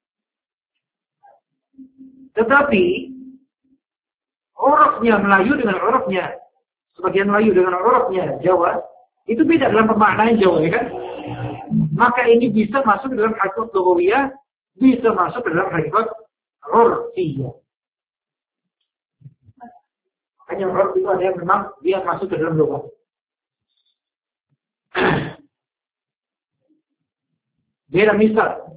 Tetapi urufnya Melayu dengan urufnya, sebagian Melayu dengan urufnya Jawa, itu beda dalam pemaknaan Jawa, ya kan? Maka ini bisa masuk dalam hakikat lughawiyah, bisa masuk dalam hakikat urfiyah. Makanya urf itu ada yang memang dia masuk ke dalam lughah. Beda misal.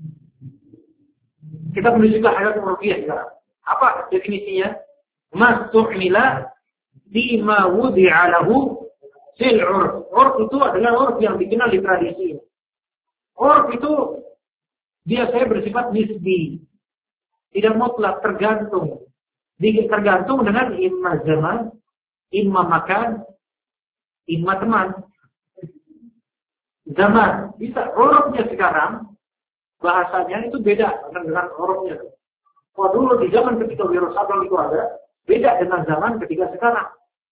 Kita menuju ke hakikat urfiyah sekarang. Apa definisinya? Mastu'mila bima wudi'a lahu fil 'urf. 'Urf itu adalah 'urf yang dikenal di tradisi. 'Urf itu biasanya bersifat nisbi. Tidak mutlak, tergantung. Tergantung dengan imma zaman, imma makan, imma teman. Zaman. Bisa 'urfnya sekarang, bahasanya itu beda dengan 'urfnya. Kalau dulu di zaman ketika Wirasabal itu ada, beda dengan zaman ketika sekarang.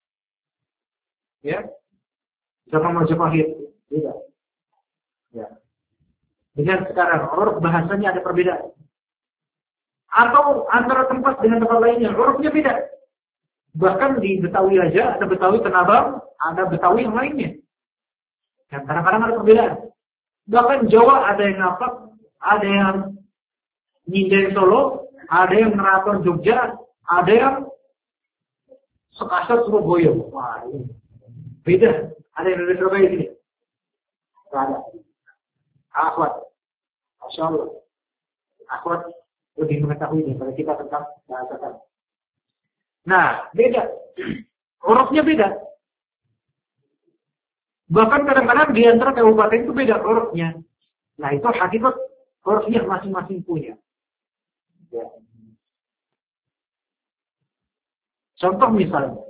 Ya. Zaman Majapahit, beda. Ya. Dengan sekarang, uruf bahasanya ada perbedaan. Atau antara tempat dengan tempat lainnya, urufnya beda. Bahkan di Betawi aja, ada Betawi Tenabang, ada Betawi yang lainnya. Dan kadang-kadang ada perbedaan. Bahkan Jawa ada yang Napak, ada yang Nyinden Solo, ada yang Meraton Jogja, ada yang Sekasar Surabaya. Wah, ini beda. Ada yang dari Surabaya sini? Tidak ada. Akhwat. Masya Allah. Akhwat lebih mengetahui daripada kita tentang bahasa kami. Nah, beda. Hurufnya beda. Bahkan kadang-kadang di antara kabupaten itu beda hurufnya. Nah, itu hakikat hurufnya masing-masing punya. Ya. Contoh misalnya.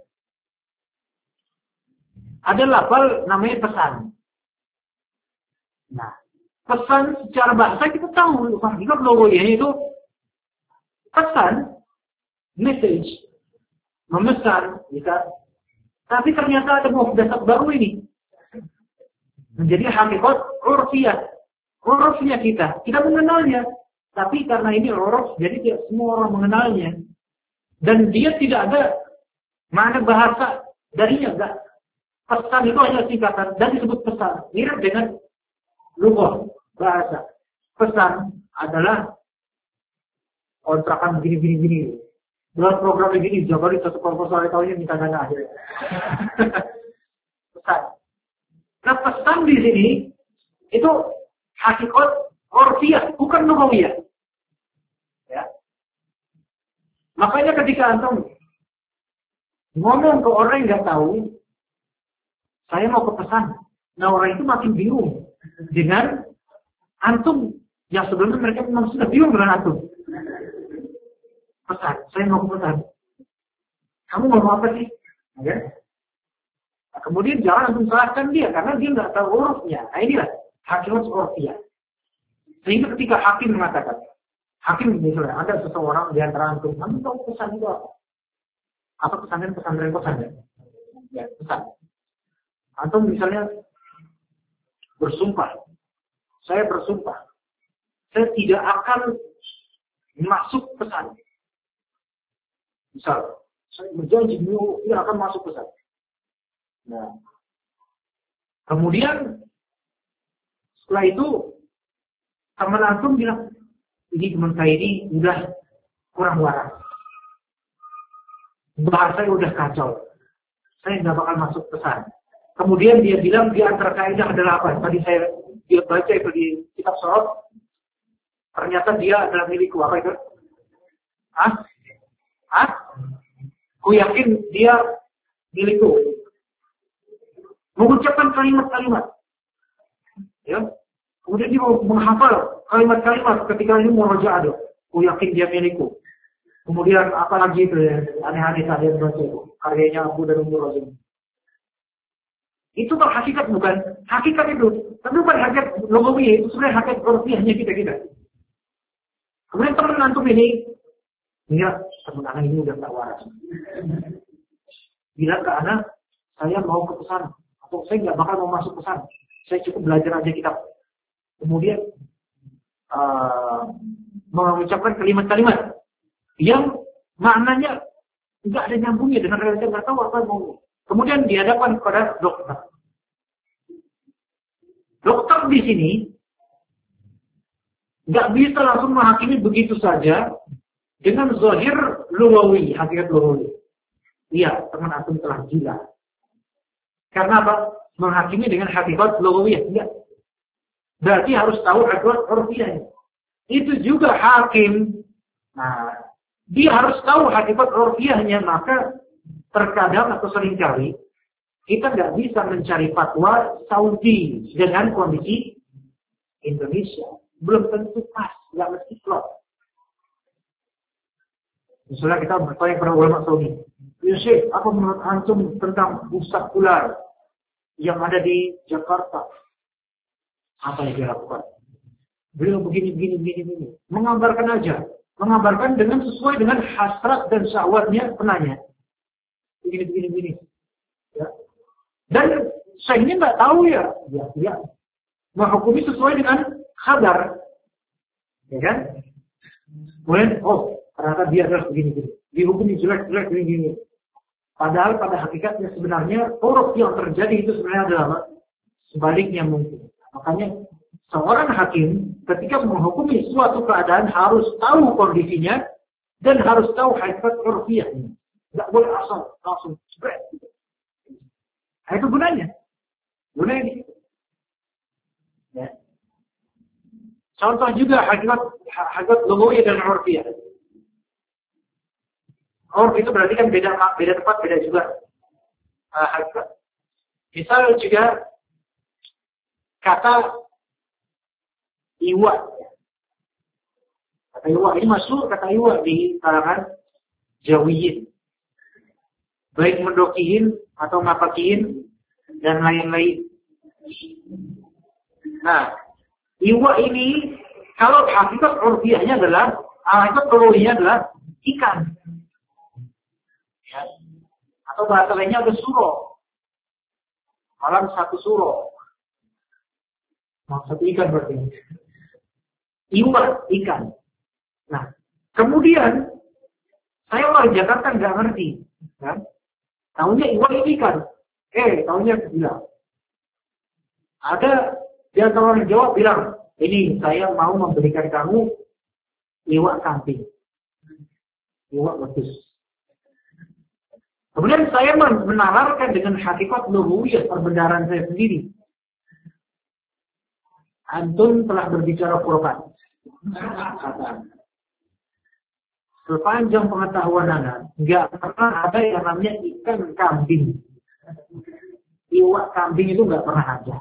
Ada lafal namanya pesan. Nah, pesan secara bahasa kita tahu. Hakikat logonya itu pesan, message, memesan, bisa. Tapi ternyata ada muhdasat baru ini. Menjadi hakikat urfiyah. Urfnya kita. Kita mengenalnya. Tapi karena ini uruf, jadi tidak semua orang mengenalnya. Dan dia tidak ada makna bahasa darinya, enggak. Pesan itu hanya singkatan dan disebut pesan. Mirip dengan lughah bahasa. Pesan adalah kontrakan begini-begini. Buat program begini, jabari satu proposal tahun ini minta dana akhirnya. Pesan. Nah, pesan di sini itu hakikat orfiah, bukan lughawiyah. Ya. Makanya ketika antum ngomong ke orang yang nggak tahu, saya mau ke pesan. Nah, orang itu makin bingung dengan antum yang sebelumnya mereka memang sudah bingung dengan antum. Pesan, saya mau ke pesan. Kamu mau apa sih? Ya. Nah, kemudian jangan antum salahkan dia karena dia nggak tahu hurufnya. Nah, inilah hakikat orfiah. Sehingga ketika hakim mengatakan, hakim misalnya ada seseorang di antara antum, antum tahu pesan itu apa? Apa pesannya pesantren pesantren? Ya, pesan. Antum misalnya bersumpah, saya bersumpah, saya tidak akan masuk pesan. Misal, saya berjanji tidak akan masuk pesan. Nah, kemudian setelah itu teman antum bilang, ini teman saya ini udah kurang waras, bahasanya udah kacau, saya nggak bakal masuk pesan. Kemudian dia bilang di antara kaidah adalah apa? Tadi saya dia baca itu di kitab Sorot. Ternyata dia adalah milikku. Apa itu? Hah? Hah? Ku yakin dia milikku. Mengucapkan kalimat-kalimat. Ya. Kemudian dia mau menghafal kalimat-kalimat ketika ini mau raja ada. Ku yakin dia milikku. Kemudian apa lagi itu ya? Aneh-aneh tadi yang baca itu. Karyanya Abu dan Umur Razim. Itu kan hakikat bukan hakikat itu, tapi bukan hakikat lughawiyah, itu sebenarnya hakikat orfiahnya kita-kita. Kemudian teman antum ini, ya teman anak ini udah tak waras. Bilang ke anak, saya mau ke pesan, atau saya nggak bakal mau masuk pesan, saya cukup belajar aja kitab. Kemudian uh, mengucapkan kalimat-kalimat yang maknanya nggak ada nyambungnya dengan realitas, nggak tahu apa mau. Kemudian dihadapkan kepada dokter. Dokter di sini nggak bisa langsung menghakimi begitu saja dengan zahir lughawi, hakikat lughawi. Iya, teman antum telah gila. Karena apa? Menghakimi dengan hakikat lughawiyah. Enggak. Berarti harus tahu hakikat orfiah. Itu juga hakim. Nah, dia harus tahu hakikat orfiahnya, maka terkadang atau seringkali kita nggak bisa mencari fatwa Saudi dengan kondisi Indonesia. Belum tentu pas, nggak mesti klop. Misalnya kita bertanya kepada ulama Saudi, ya Syekh, apa menurut antum tentang pusat ular yang ada di Jakarta? Apa yang dia lakukan? Beliau begini, begini, begini, begini. Mengabarkan aja. Mengabarkan dengan sesuai dengan hasrat dan syahwatnya penanya. Begini, begini, begini. Ya. Dan saya ini nggak tahu ya. Ya, ya. Menghukumi sesuai dengan kabar. Ya kan? Kemudian, oh, ternyata dia adalah begini-begini. Dihukumi jelek-jelek begini-begini. Padahal pada hakikatnya sebenarnya huruf yang terjadi itu sebenarnya adalah sebaliknya mungkin. Makanya seorang hakim ketika menghukumi suatu keadaan harus tahu kondisinya dan harus tahu hakikat urfiahnya. Nggak boleh asal langsung spread. Nah, itu gunanya. Gunanya di situ. Ya. Contoh juga hakikat hakikat lughawiyah dan urfiyah. Urf itu berarti kan beda beda tempat, beda juga uh, hakikat. Misal juga kata iwa. Kata iwa ini masuk kata iwa di kalangan Jawiyin. Baik mendokihin atau ngapakihin dan lain-lain. Nah, iwa ini kalau hakikat urfiahnya adalah hakikat urfiahnya adalah ikan. Ya. Atau bahasa lainnya ada suro. Malam satu suro. Maksud ikan berarti. Iwa ikan. Nah, kemudian Saya orang Jakarta nggak ngerti, kan? Tahunya iwak itu ikan. Eh, tahunya bilang. Ada di antara orang Jawa bilang, ini saya mau memberikan kamu iwak kambing. Iwak wedus. Kemudian saya menalarkan dengan hakikat lughawiyah perbendaharaan saya sendiri. Antum telah berbicara Quran. Sepanjang pengetahuan Anda, nggak pernah ada yang namanya ikan kambing. Iwak kambing itu nggak pernah ada.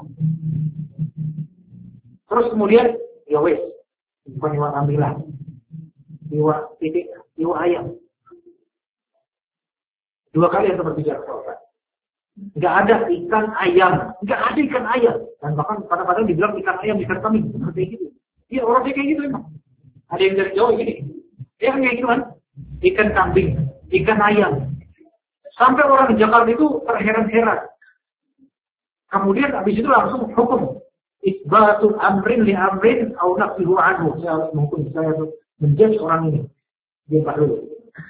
Terus kemudian, ya wes, bukan iwak kambing lah. Iwak titik, iwak ayam. Dua kali yang berbicara Quran. Nggak ada ikan ayam, nggak ada ikan ayam. Dan bahkan kadang-kadang dibilang ikan ayam, ikan kambing, seperti itu. Iya, orangnya kayak gitu emang. Ada yang dari Jawa gini. Dia kan kayak gitu kan. Ikan kambing, ikan ayam. Sampai orang di Jakarta itu terheran-heran. Kemudian habis itu langsung hukum. Isbatul amrin li amrin au nafsihu anhu. Saya harus menghukum, saya harus menjudge orang ini. Dia baru.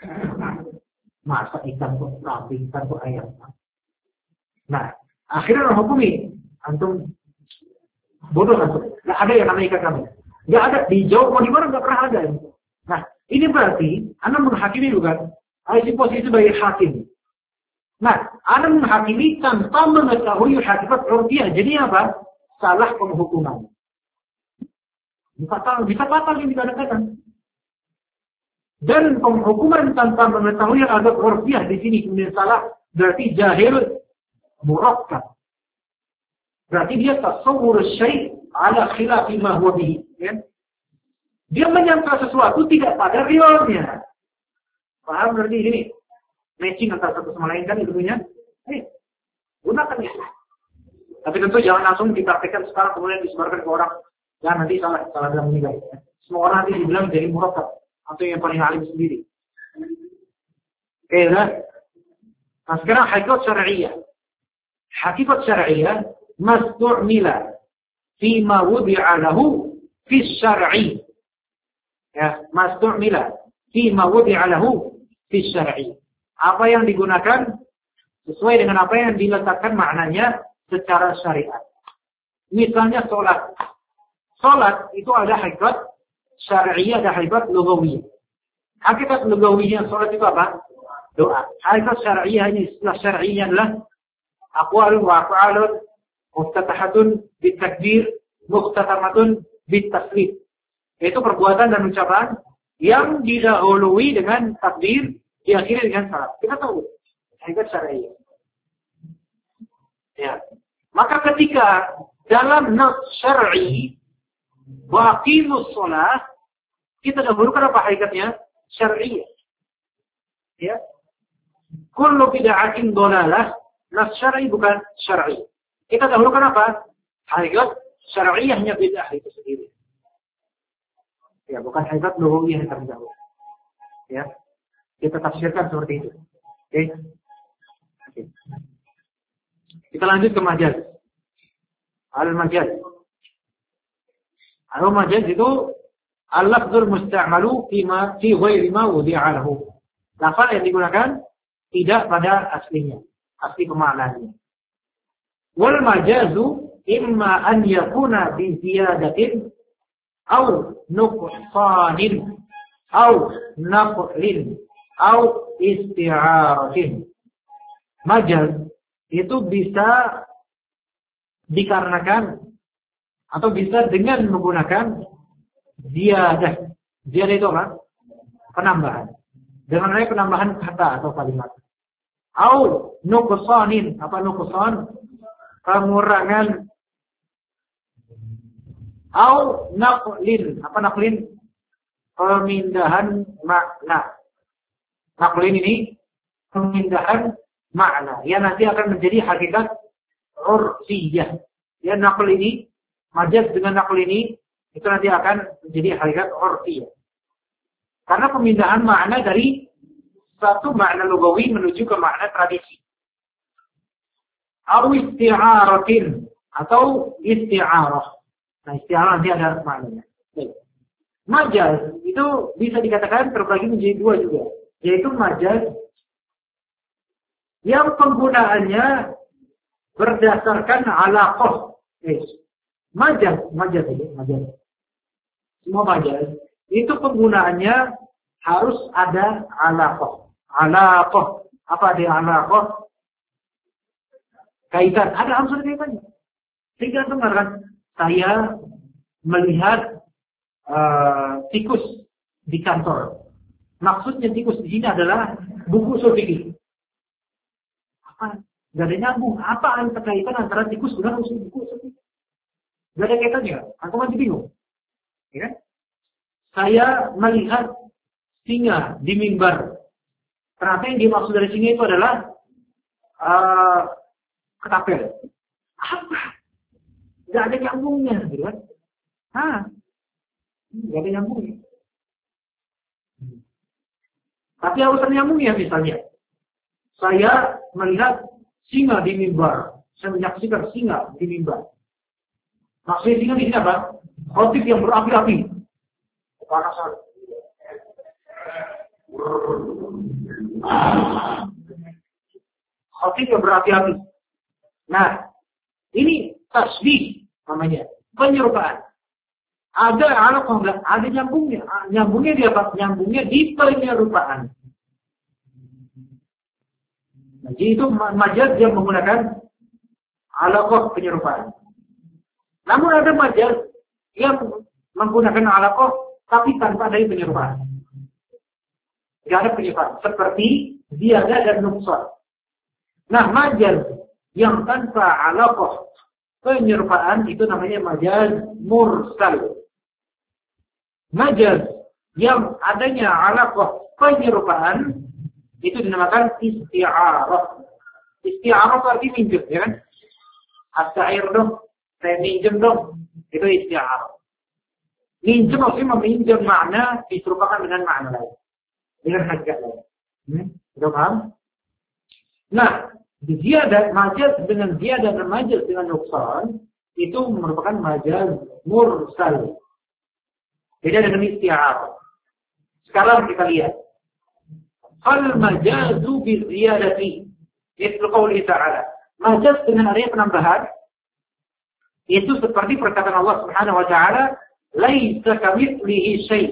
Masa ikan kok kambing, ikan kok ayam. Nah, akhirnya orang hukumi. Antum bodoh antum. Gak ada yang namanya ikan kambing. Gak ada. Di Jawa mau di mana gak pernah ada. Nah, ini berarti Anda menghakimi bukan? Ada posisi sebagai hakim. Nah, Anda menghakimi tanpa mengetahui hakikat urfiah. Jadi apa? Salah penghukuman. Bisa fatal, bisa fatal yang dikatakan. Dan penghukuman tanpa mengetahui hakikat urfiah di sini kemudian salah berarti jahil murakkab. Berarti dia tasawwur syai' ala khilafi ma huwa bihi, kan? Dia menyangka sesuatu tidak pada realnya. Paham berarti ini? Matching antara satu sama lain kan ilmunya. Nih, gunakan itu. Tapi tentu jangan langsung dipraktekkan sekarang kemudian disebarkan ke orang. Jangan nanti salah salah bilang ini guys. Semua orang nanti dibilang jadi murakkab atau yang paling alim sendiri. Oke, nah. Nah sekarang hakikat syar'iyyah. Hakikat syar'iyyah mastu'mila fi ma wudi'a lahu fi syar'i. Ya, mastu'mila fi ma wudi'a lahu fi syar'i. Apa yang digunakan sesuai dengan apa yang diletakkan maknanya secara syariat. Misalnya sholat. Sholat itu ada hakikat syar'iyyah, ada hakikat lughawiyah. Hakikat lughawiyah sholat itu apa? Doa. Hakikat syar'iyyah ini istilah syar'iyyah adalah aqwalun wa af'alun muftatahatun bitakbir muftatamatun bitaslim. Itu perbuatan dan ucapan yang didahului dengan takbir, diakhiri dengan salat. Kita tahu hakikat syar'iyyah. Ya. Maka ketika dalam nas syar'i wa aqimus shalah, kita dahulukan apa hakikatnya? Syar'iyyah. Ya. Kullu bid'atin dhalalah, nas syar'i bukan syar'i. Kita dahulukan apa? Hakikat syar'iyyahnya bid'ah itu sendiri. Ya, bukan hakikat lughawiyah yang terdahulu. Ya. Kita tafsirkan seperti itu. Oke. Okay. Okay. Kita lanjut ke majaz. Al-majaz. Al-majaz itu al-lafzul musta'malu fi ma fi ghairi ma wudi'a lahu. Lafaz yang digunakan tidak pada aslinya, asli pemaknaannya. Wal majazu imma an yakuna bi ziyadatin aw nuqsanin aw naqlin aw isti'aratin. Majaz itu bisa dikarenakan atau bisa dengan menggunakan ziyadah. Ziyadah itu apa? Penambahan. Dengan adanya penambahan kata atau kalimat. Au nuqsanin, apa nuqsan? Pengurangan. Au naqlin, apa naqlin? Pemindahan makna. Naqlin ini pemindahan makna yang nanti akan menjadi hakikat urfiyah. Ya, naql ini, majaz dengan naql ini itu nanti akan menjadi hakikat urfiyah. Karena pemindahan makna dari satu makna lugawi menuju ke makna tradisi. Atau isti'aratin atau isti'arah. Nah, isti'arah nanti ada maknanya. Majaz itu bisa dikatakan terbagi menjadi dua juga. yaitu majaz yang penggunaannya berdasarkan alaqah. Eh, majaz, majaz ini, majaz. Semua majaz itu penggunaannya harus ada alaqah. Alaqah. Apa dia alaqah? Kaitan. Ada harus ada kaitannya. Sehingga dengarkan, saya melihat uh, tikus di kantor. Maksudnya tikus di sini adalah buku usul fikih. Apa? Gak ada nyambung. Apa kaitan antara tikus dengan usul buku usul fikih? Gak ada kaitannya. Aku masih bingung. Ya? Saya melihat singa di mimbar. Ternyata yang dimaksud dari singa itu adalah uh, ketapel. Apa? Gak ada nyambungnya, gitu kan? Hah? Gak ada nyambungnya. Tapi harus ada nyambungnya misalnya. Saya melihat singa di mimbar. Saya menyaksikan singa di mimbar. Maksudnya singa di sini apa? Khotib yang berapi-api. Kepanasan. Khotib yang berapi-api. Nah, ini tasbih namanya, penyerupaan. Ada alaqah enggak? Ada nyambungnya. Nyambungnya di apa? Nyambungnya di penyerupaan. Jadi itu majaz yang menggunakan alaqah penyerupaan. Namun ada majaz yang menggunakan alaqah tapi tanpa ada penyerupaan. Tidak ada penyerupaan. Seperti ziyadah dan nuqsan. Nah, majaz yang tanpa alaqah penyerupaan itu namanya majaz mursal. Majaz yang adanya alaqah penyerupaan itu dinamakan isti'arah. Isti'arah itu artinya minjem, ya kan? As-sa'ir dong, saya minjem dong. Itu isti'arah. Minjem maksudnya meminjam makna diserupakan dengan makna lain. Dengan harga lain. Hmm? Sudah paham? Nah, ziyadah majaz dengan ziyadah dan majaz dengan nuqsan itu merupakan majaz mursal. Beda dengan isti'arah. Sekarang kita lihat. Fal majazu bi ziyadati. Itu qauli ta'ala. Majaz dengan adanya penambahan itu seperti perkataan Allah Subhanahu wa taala, "Laisa kamitslihi syai'."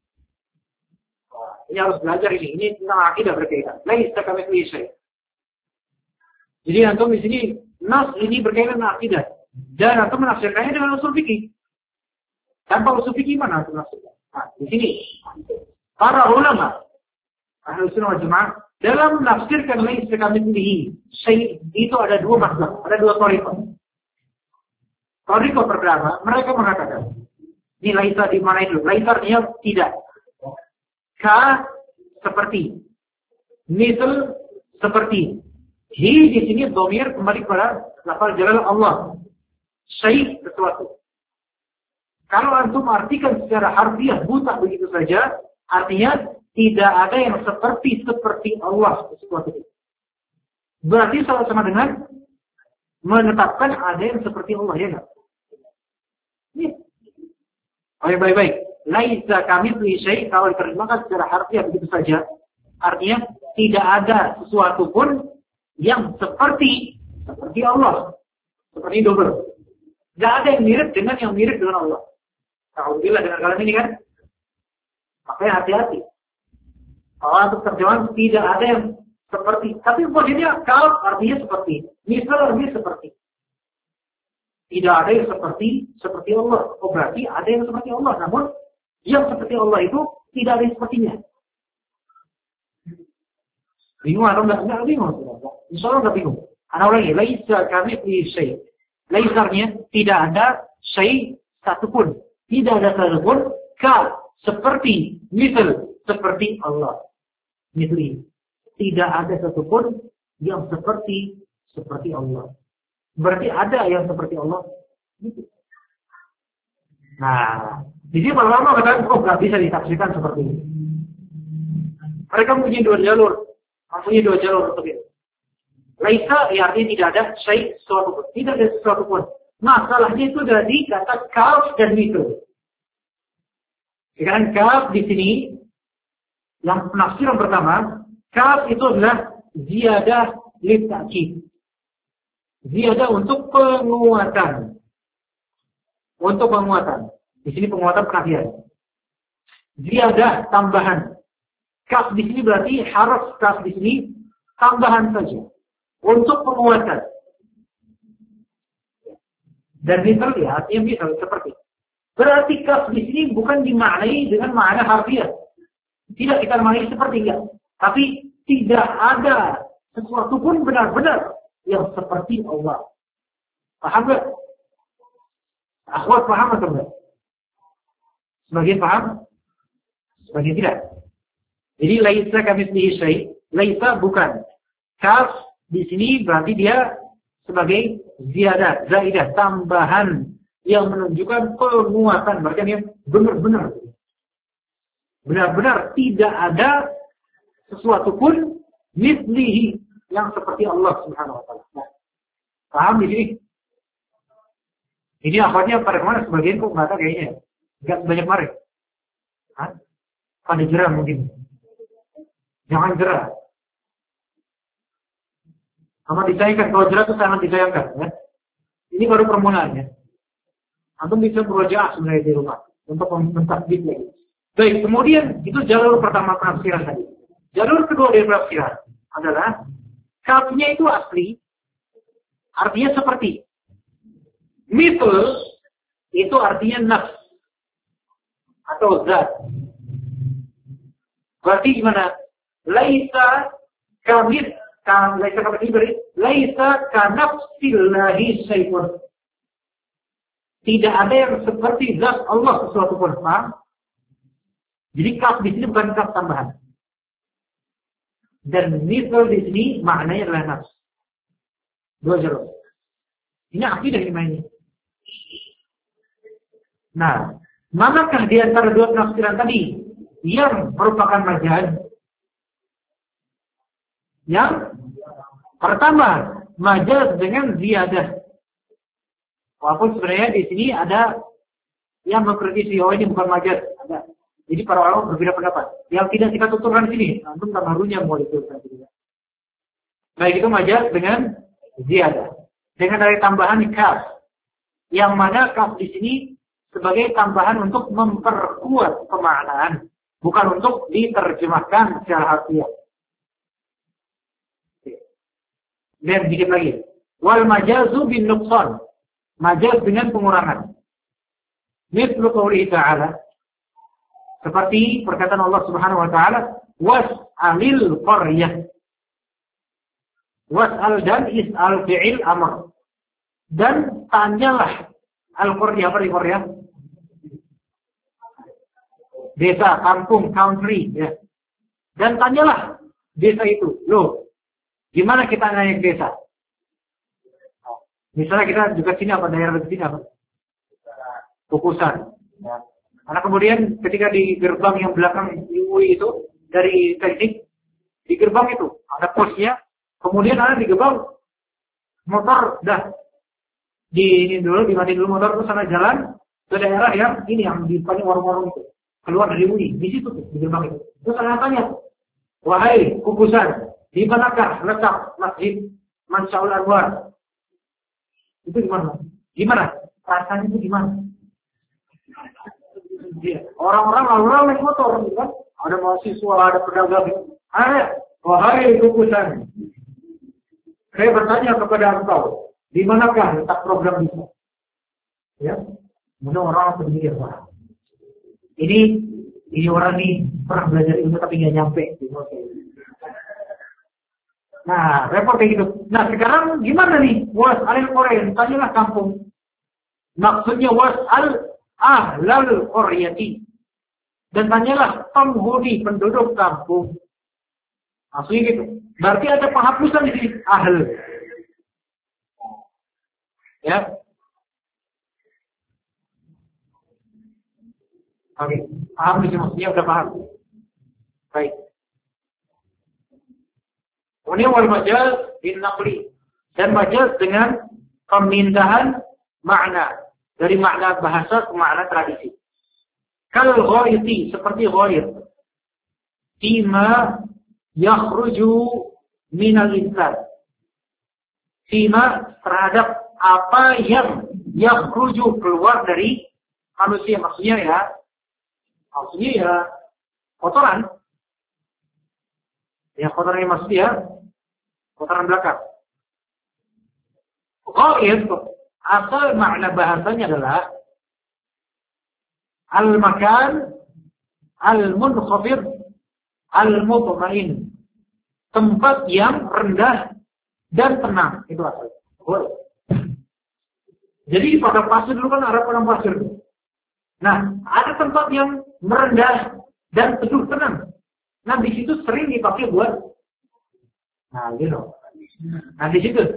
Ini harus belajar ini. Ini tentang akidah berkaitan. Laisa kamitslihi syai'. Jadi antum di sini nas ini berkaitan dengan akidah dan antum menafsirkannya dengan usul fikih. Tanpa usul fikih mana antum menafsirkan? Nah, di sini para ulama Ahlus Sunnah wal Jamaah dalam menafsirkan laisa kamitslihi syai' itu ada dua masalah, ada dua thariqah. Thariqah pertama, mereka mengatakan ini laisa di mana itu? Laisa artinya tidak. Ka seperti, misal seperti. Hi di sini dhamir kembali kepada lafaz jalal Allah. Syai' sesuatu. Kalau antum artikan secara harfiah buta begitu saja, artinya tidak ada yang seperti seperti Allah sesuatu itu. Berarti sama-sama dengan menetapkan ada yang seperti Allah, ya enggak? Ini. Baik, baik, baik. Laisa kamitslihi syai', kalau diterjemahkan secara harfiah begitu saja, artinya tidak ada sesuatu pun yang seperti seperti Allah, seperti double. Tidak ada yang mirip dengan yang mirip dengan Allah. Alhamdulillah dengan kalian ini kan, makanya hati-hati. Kalau untuk terjemahan tidak ada yang seperti, tapi posisinya kalau artinya seperti, misal artinya seperti. Tidak ada yang seperti seperti Allah. Oh berarti ada yang seperti Allah, namun yang seperti Allah itu tidak ada yang sepertinya. Bingung atau enggak? Enggak bingung. Insya Allah enggak bingung. Anak lagi, laisa kamitslihi syai'. Laisarnya tidak ada syai' satupun. Tidak ada satupun ka seperti, misal seperti Allah. Misal tidak ada satupun yang seperti seperti Allah. Berarti ada yang seperti Allah. Nah, di sini para ulama katakan kok nggak bisa ditafsirkan seperti ini. Mereka mempunyai dua jalur, mempunyai dua jalur untuk itu. Laisa ya artinya tidak ada syai' sesuatu pun, tidak ada sesuatu pun. Masalahnya itu dari kata kaf dan mikro. Sekarang kaf di sini Yang penafsiran pertama, kaf itu adalah ziyadah lit ta'kid. Ziyadah untuk penguatan. Untuk penguatan. Di sini penguatan penafian. Ziyadah tambahan. Kaf di sini berarti harf kaf di sini tambahan saja. Untuk penguatan. Dan misal ya, artinya misal seperti. Berarti kaf di sini bukan dimaknai dengan makna harfiah. Tidak kita maknai seperti enggak. Tapi tidak ada sesuatu pun benar-benar yang seperti Allah. Paham enggak? Akhwat paham atau enggak? Sebagian paham? Sebagian tidak. Jadi laisa kamitslihi syai', laisa bukan. Kaf di sini berarti dia sebagai ziyadah, zaidah, tambahan yang menunjukkan penguatan. Berarti dia benar-benar. Benar-benar tidak ada sesuatu pun mitslihi yang seperti Allah Subhanahu wa taala. Nah, paham di sini? Ini akhirnya pada kemana sebagian kok nggak tahu kayaknya. Enggak banyak mari. Hah? Pada jerah mungkin. Jangan jerah. Amat disayangkan. Kalau jerah itu sangat disayangkan. Ya? Ini baru permulaan ya. Antum bisa berusaha sebenarnya di rumah. Untuk mentakbit lagi. Baik, kemudian itu jalur pertama penafsiran tadi. Jalur kedua dari penafsiran adalah kafnya itu asli. Artinya seperti. Misal itu artinya nafs. Atau zat. Berarti gimana? Laisa kamit kan laisa kamit ibri laisa kanafsillahi syai'un. Tidak ada yang seperti zat Allah sesuatu pun. Paham? Jadi kaf di sini bukan kaf tambahan. Dan misal di sini maknanya adalah nafs. Dua jalur. Ini akidah iman ini. Nah, manakah di antara dua penafsiran tadi yang merupakan majaz? Yang pertama, majaz dengan ziyadah. Walaupun sebenarnya di sini ada yang mengkritisi, oh ini bukan majaz. Ada. Jadi para ulama berbeda pendapat. Yang tidak kita tuturkan di sini, antum tak harunya mau dituturkan di sini. Baik itu majaz dengan ziyadah. Dengan dari tambahan kaf. Yang mana kaf di sini sebagai tambahan untuk memperkuat pemaknaan, bukan untuk diterjemahkan secara harfiah. Dan sedikit lagi, wal majazu bin nuqsan, majaz dengan pengurangan. Mithlu qoulihi ta'ala, seperti perkataan Allah Subhanahu wa taala, was'alil qaryah. Was'al dan is'al fi'il amr. Dan tanyalah al-qaryah, apa di qaryah? Desa, kampung, country, ya. Dan tanyalah desa itu, loh, gimana kita naik desa? Misalnya kita juga sini apa daerah di sini apa? Kukusan. Ya. Karena kemudian ketika di gerbang yang belakang I U I itu dari teknik di gerbang itu ada posnya, kemudian ada di gerbang motor dah di ini dulu dimati dulu motor terus sana jalan ke daerah yang ini yang di depannya warung-warung itu. Keluar dari U I, di situ tuh, di gerbang itu. Terus saya tanya, wahai Kukusan, di manakah letak Masjid Mansyaul Anwar? Itu di mana? Gimana? Rasanya itu gimana? Orang-orang lalu-lalu naik motor, kan? Ada mahasiswa, ada pedagang. Ada, wahai Kukusan, saya bertanya kepada engkau, di manakah letak program itu? Ya, kemudian orang sendiri paham. Ini, ini orang ini pernah belajar ilmu tapi nggak nyampe. Nah, repot kayak gitu. Nah, sekarang gimana nih? Was'alil qaryah, tanyalah kampung. Maksudnya was'al ahlal qaryati. Dan tanyalah penghuni penduduk kampung. Maksudnya gitu. Berarti ada penghapusan di sini ahl. Ya. Oke, paham di sini maksudnya udah paham. Baik. Kemudian wal majaz bin naqli, dan majaz dengan pemindahan makna dari makna bahasa ke makna tradisi. Kal ghaiti, seperti ghaib. fima yakhruju minal insan. Fima terhadap apa yang yakhruju keluar dari manusia. Maksudnya ya, maksudnya ya kotoran. Ya kotoran yang maksudnya kotoran belakang. Ghaid, asal makna bahasanya adalah al-makan al-munkhafid al-mutmain. Tempat yang rendah dan tenang. Itu asal. Ghaid. Jadi pada pasir dulu kan ada padang pasir. Nah, ada tempat yang merendah dan teduh tenang. Nah, di situ sering dipakai buat, nah, gitu. Nah, di situ.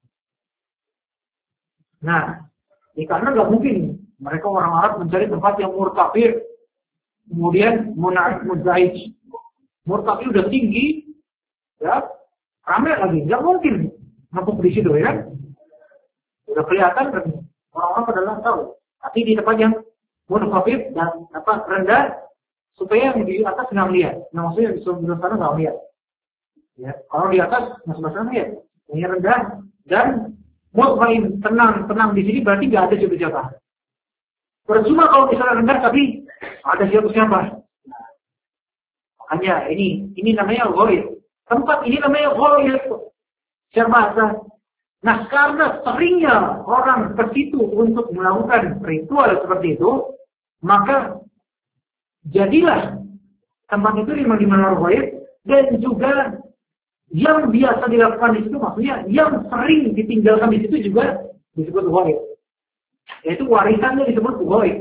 Nah, ya karena nggak mungkin mereka orang Arab mencari tempat yang murtafir, kemudian muna'id muzaij. Murtafir udah tinggi, ya, ramai lagi, nggak mungkin ngampuk di situ, ya kan? Udah kelihatan kan, orang-orang pada tahu. Tapi di tempat yang murtafir dan apa rendah, supaya yang di atas nggak melihat. Nah, maksudnya di sebelah sana nggak melihat. Ya, kalau di atas, nah sebelah sana melihat. Yang rendah dan mutmain, tenang, tenang di sini berarti nggak ada siapa-siapa. Percuma kalau misalnya rendah tapi ada siapa-siapa. Makanya ini, ini namanya ghaid. Tempat ini namanya ghaid. Secara bahasa. Nah, karena seringnya orang ke situ untuk melakukan ritual seperti itu, maka jadilah tempat itu memang dimana ghaib, dan juga yang biasa dilakukan di situ, maksudnya yang sering ditinggalkan di situ juga disebut ghaib. Yaitu warisannya disebut ghaib.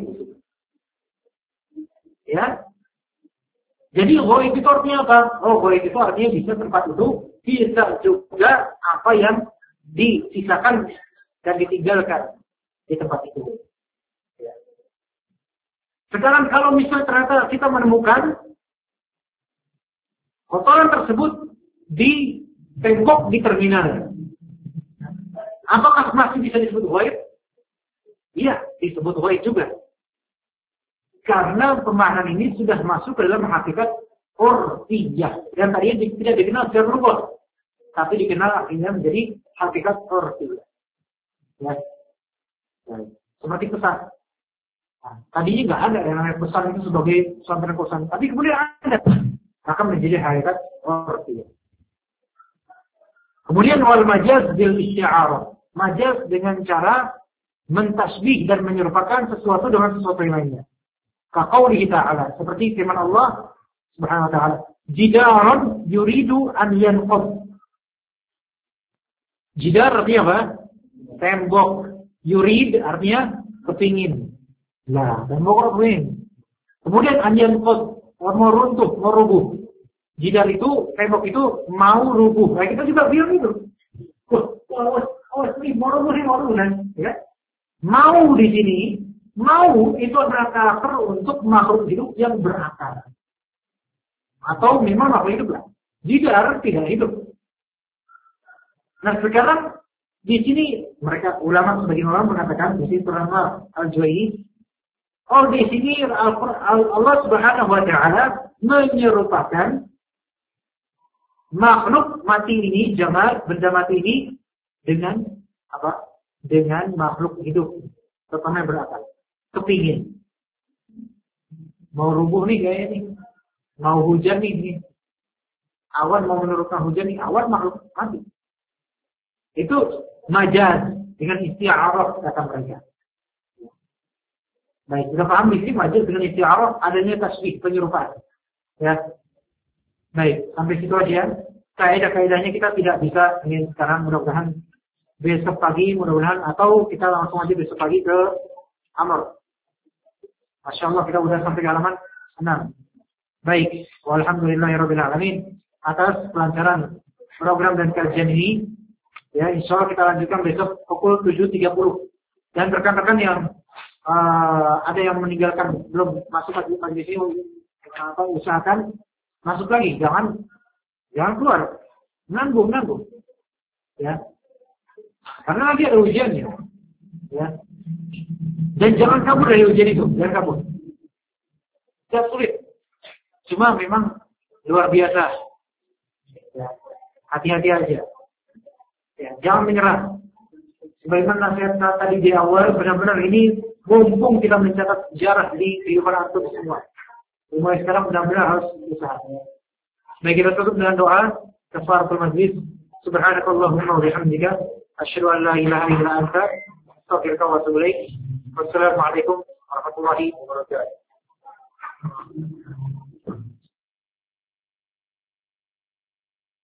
Ya. Jadi ghaib itu artinya apa? Oh, ghaib itu artinya bisa tempat itu, bisa juga apa yang disisakan dan ditinggalkan di tempat itu. Sekarang kalau misalnya ternyata kita menemukan kotoran tersebut di tembok di terminal, apakah masih bisa disebut ghaib? Iya, disebut ghaib juga. Karena pemahaman ini sudah masuk ke dalam hakikat urfiyah. Dan tadinya tidak dikenal secara lugas, tapi dikenal akhirnya menjadi hakikat urfiyah. Ya. Seperti pesan. Nah, tadinya nggak ada yang namanya pesan itu sebagai pesantren pesan, tapi kemudian ada, akan menjadi hakikat urfiyah. Kemudian wal majaz bil isti'arah, majaz dengan cara mentasbih dan menyerupakan sesuatu dengan sesuatu yang lainnya. Kaqaulihi ta'ala, seperti firman Allah Subhanahu wa taala, jidaran yuridu an yanqud. Jidar artinya apa? Tembok. Yurid artinya kepingin. Nah, tembok kepingin. Kemudian an yanqud, mau runtuh, mau rubuh. Jidar itu, tembok itu mau rubuh. Nah, kita juga bilang itu. Oh, oh, oh, ini mau rubuh, ini mau rubuh. Ya. Mau di sini, mau itu adalah karakter untuk makhluk hidup yang berakal. Atau memang makhluk hidup lah. Jidar tidak hidup. Nah, sekarang di sini mereka ulama sebagian ulama mengatakan di sini teranglah Al-Juwayni, oh di sini Allah Subhanahu wa taala menyerupakan makhluk mati ini, jamaah benda mati ini dengan apa? Dengan makhluk hidup, terutama yang berakal. Kepingin. Mau rubuh nih kayaknya nih. Mau hujan nih, nih. Awan mau menurunkan hujan nih, awan makhluk mati. Itu majaz dengan isti'arah kata mereka. Baik, kita paham di sini majaz dengan isti'arah adanya tasbih, penyerupaan. Ya. Baik, sampai situ aja. Kaidah-kaidahnya kita tidak bisa ini sekarang, mudah-mudahan besok pagi, mudah-mudahan atau kita langsung aja besok pagi ke Amr. Masya Allah kita sudah sampai ke halaman enam. Baik, walhamdulillahirabbil alamin atas pelancaran program dan kajian ini. Ya, insya Allah kita lanjutkan besok pukul tujuh tiga puluh. Dan rekan-rekan yang uh, ada yang meninggalkan belum masuk pagi ini, apa usahakan masuk lagi, jangan jangan keluar, nanggung nanggung, ya, karena nanti ada ujiannya, ya. Dan jangan kabur dari ujian itu, jangan kabur. Tidak sulit, cuma memang luar biasa. Ya. Hati-hati aja. Ya, jangan menyerah. Sebagaimana nasihat tadi di awal, benar-benar ini mumpung kita mencatat sejarah di kehidupan antum semua. Mulai sekarang benar-benar harus berusaha. Baik, kita tutup dengan doa kafaratul majlis. Subhanakallahumma wa bihamdika asyhadu an la ilaha illa anta astaghfiruka wa atubu ilaik. Wassalamualaikum warahmatullahi wabarakatuh.